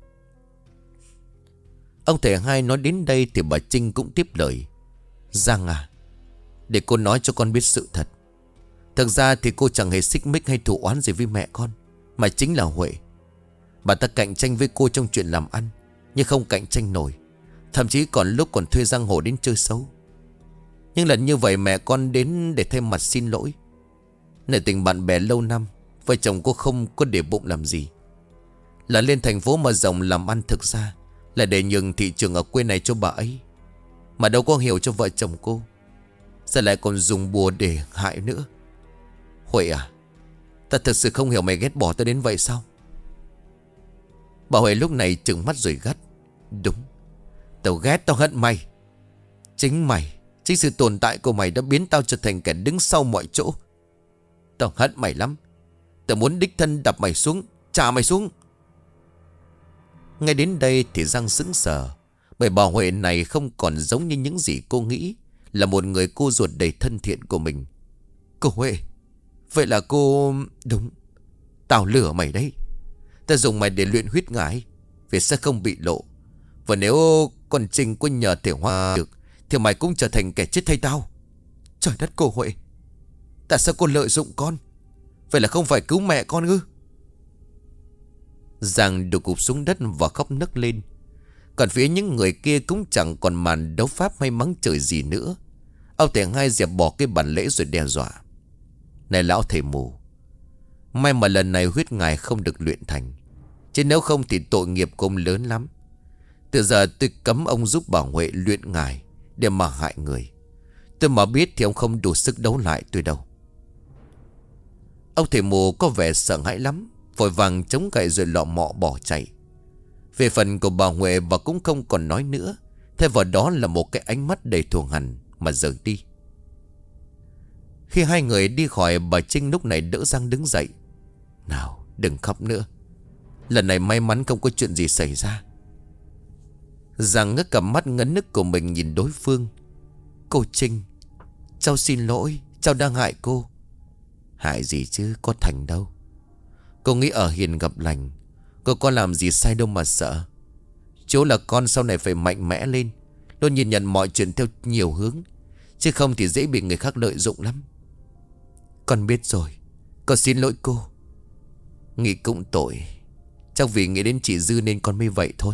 Ông thầy Hai nói đến đây thì bà Trinh cũng tiếp lời. Giang à, để cô nói cho con biết sự thật. Thực ra thì cô chẳng hề xích mích hay thù oán gì với mẹ con, mà chính là Huệ. Bà ta cạnh tranh với cô trong chuyện làm ăn, nhưng không cạnh tranh nổi. Thậm chí còn lúc còn thuê giang hồ đến chơi xấu. Nhưng lần như vậy mẹ con đến để thay mặt xin lỗi. Nể tình bạn bè lâu năm, vợ chồng cô không có để bụng làm gì. Là lên thành phố mà rộng làm ăn, thực ra là để nhường thị trường ở quê này cho bà ấy, mà đâu có hiểu cho vợ chồng cô. Giờ lại còn dùng bùa để hại nữa. Huệ à, ta thật sự không hiểu mày ghét bỏ tao đến vậy sao? Bà Huệ lúc này trừng mắt rồi gắt. Đúng, tao ghét, tao hận mày. Chính sự tồn tại của mày đã biến tao trở thành kẻ đứng sau mọi chỗ. Tao hận mày lắm. Tao muốn đích thân đập mày xuống, trả mày xuống. Ngay đến đây thì Giang sững sờ, bởi bà Huệ này không còn giống như những gì cô nghĩ, là một người cô ruột đầy thân thiện của mình. Cô Huệ, vậy là cô... Đúng, tao lừa mày đấy. Ta dùng mày để luyện huyết ngải, vì sẽ không bị lộ. Và nếu con Trinh có nhờ thể hóa được, thì mày cũng trở thành kẻ chết thay tao. Trời đất cô Huệ, tại sao cô lợi dụng con? Vậy là không phải cứu mẹ con ư? Giang đổ gục xuống đất và khóc nấc lên. Còn phía những người kia cũng chẳng còn màn đấu pháp hay mắng trời gì nữa. Ông thầy hai dẹp bỏ cái bản lễ rồi đe dọa. Này lão thầy mù, may mà lần này huyết ngài không được luyện thành, chứ nếu không thì tội nghiệp của ông lớn lắm. Từ giờ tôi cấm ông giúp bà Huệ luyện ngài để mà hại người. Tôi mà biết thì ông không đủ sức đấu lại tôi đâu. Ông thầy mù có vẻ sợ hãi lắm, vội vàng chống gậy rồi lọ mọ bỏ chạy. Về phần của bà Huệ, bà cũng không còn nói nữa. Thay vào đó là một cái ánh mắt đầy thù hằn mà rời đi. Khi hai người đi khỏi, bà Trinh lúc này đỡ Giang đứng dậy. Nào đừng khóc nữa, lần này may mắn không có chuyện gì xảy ra. Giang ngước cặp mắt ngấn nức của mình nhìn đối phương. Cô Trinh, cháu xin lỗi, cháu đang hại cô. Hại gì chứ, có thành đâu. Cô nghĩ ở hiền gặp lành, cô có làm gì sai đâu mà sợ. Chú là con sau này phải mạnh mẽ lên, luôn nhìn nhận mọi chuyện theo nhiều hướng, chứ không thì dễ bị người khác lợi dụng lắm. Con biết rồi, con xin lỗi cô. Nghĩ cũng tội, chắc vì nghĩ đến chị Dư nên con mới vậy thôi.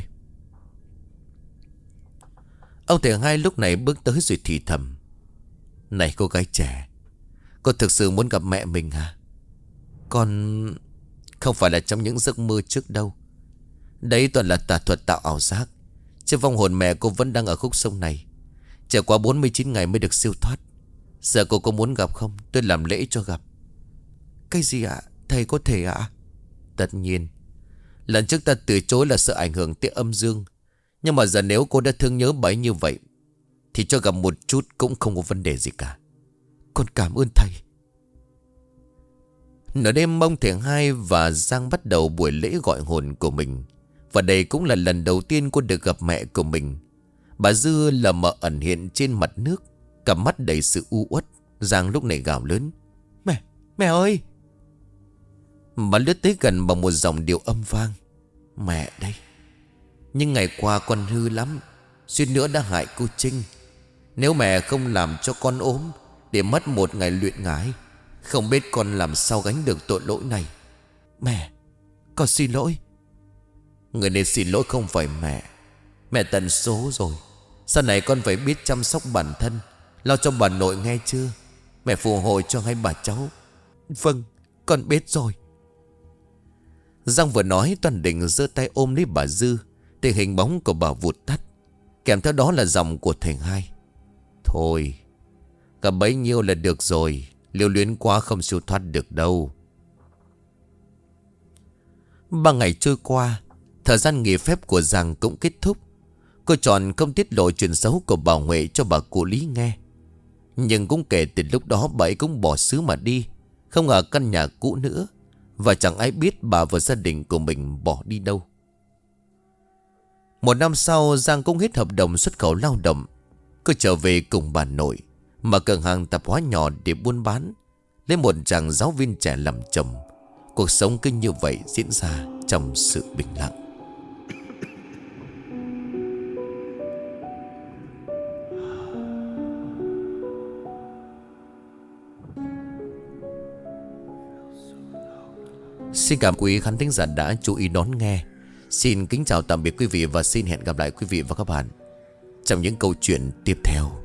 Ông thầy hai lúc này bước tới rồi thì thầm. Này cô gái trẻ, cô thực sự muốn gặp mẹ mình hả? Con không phải là trong những giấc mơ trước đâu. Đấy toàn là tà thuật tạo ảo giác, chứ vong hồn mẹ cô vẫn đang ở khúc sông này. Trải qua 49 ngày mới được siêu thoát. Giờ cô có muốn gặp không? Tôi làm lễ cho gặp. Cái gì ạ? Thầy có thể ạ? Tất nhiên. Lần trước ta từ chối là sợ ảnh hưởng tới âm dương, nhưng mà giờ nếu cô đã thương nhớ bấy như vậy thì cho gặp một chút cũng không có vấn đề gì cả. Con cảm ơn thầy. Nửa đêm ông thầy hai và Giang bắt đầu buổi lễ gọi hồn của mình. Và đây cũng là lần đầu tiên cô được gặp mẹ của mình. Bà Dư lờ mờ ẩn hiện trên mặt nước, cặp mắt đầy sự u uất. Giang lúc này gào lớn. Mẹ ơi! Bà lướt tới gần bằng một dòng điệu âm vang. Mẹ đây. Nhưng ngày qua con hư lắm, suýt nữa đã hại cô Trinh. Nếu mẹ không làm cho con ốm để mất một ngày luyện ngải, không biết con làm sao gánh được tội lỗi này. Mẹ, con xin lỗi. Người nên xin lỗi không phải mẹ. Mẹ tận số rồi. Sau này con phải biết chăm sóc bản thân, lo cho bà nội nghe chưa? Mẹ phù hộ cho hai bà cháu. Vâng, con biết rồi. Giang vừa nói toàn định giơ tay ôm lấy bà Dư, thì hình bóng của bà vụt tắt, kèm theo đó là giọng của thầy hai. Thôi, cả bấy nhiêu là được rồi, liều luyến quá không siêu thoát được đâu. 3 ngày trôi qua, thời gian nghỉ phép của Giang cũng kết thúc. Cô chọn không tiết lộ chuyện xấu của bà Huệ cho bà cụ Lý nghe. Nhưng cũng kể từ lúc đó bà ấy cũng bỏ xứ mà đi, không ở căn nhà cũ nữa. Và chẳng ai biết bà và gia đình của mình bỏ đi đâu. 1 năm sau, Giang cũng hết hợp đồng xuất khẩu lao động. Cô trở về cùng bà nội, mở cửa hàng tạp hóa nhỏ để buôn bán, lấy một chàng giáo viên trẻ làm chồng. Cuộc sống cứ như vậy diễn ra trong sự bình lặng. Xin cảm quý khán thính giả đã chú ý đón nghe. Xin kính chào tạm biệt quý vị và xin hẹn gặp lại quý vị và các bạn trong những câu chuyện tiếp theo.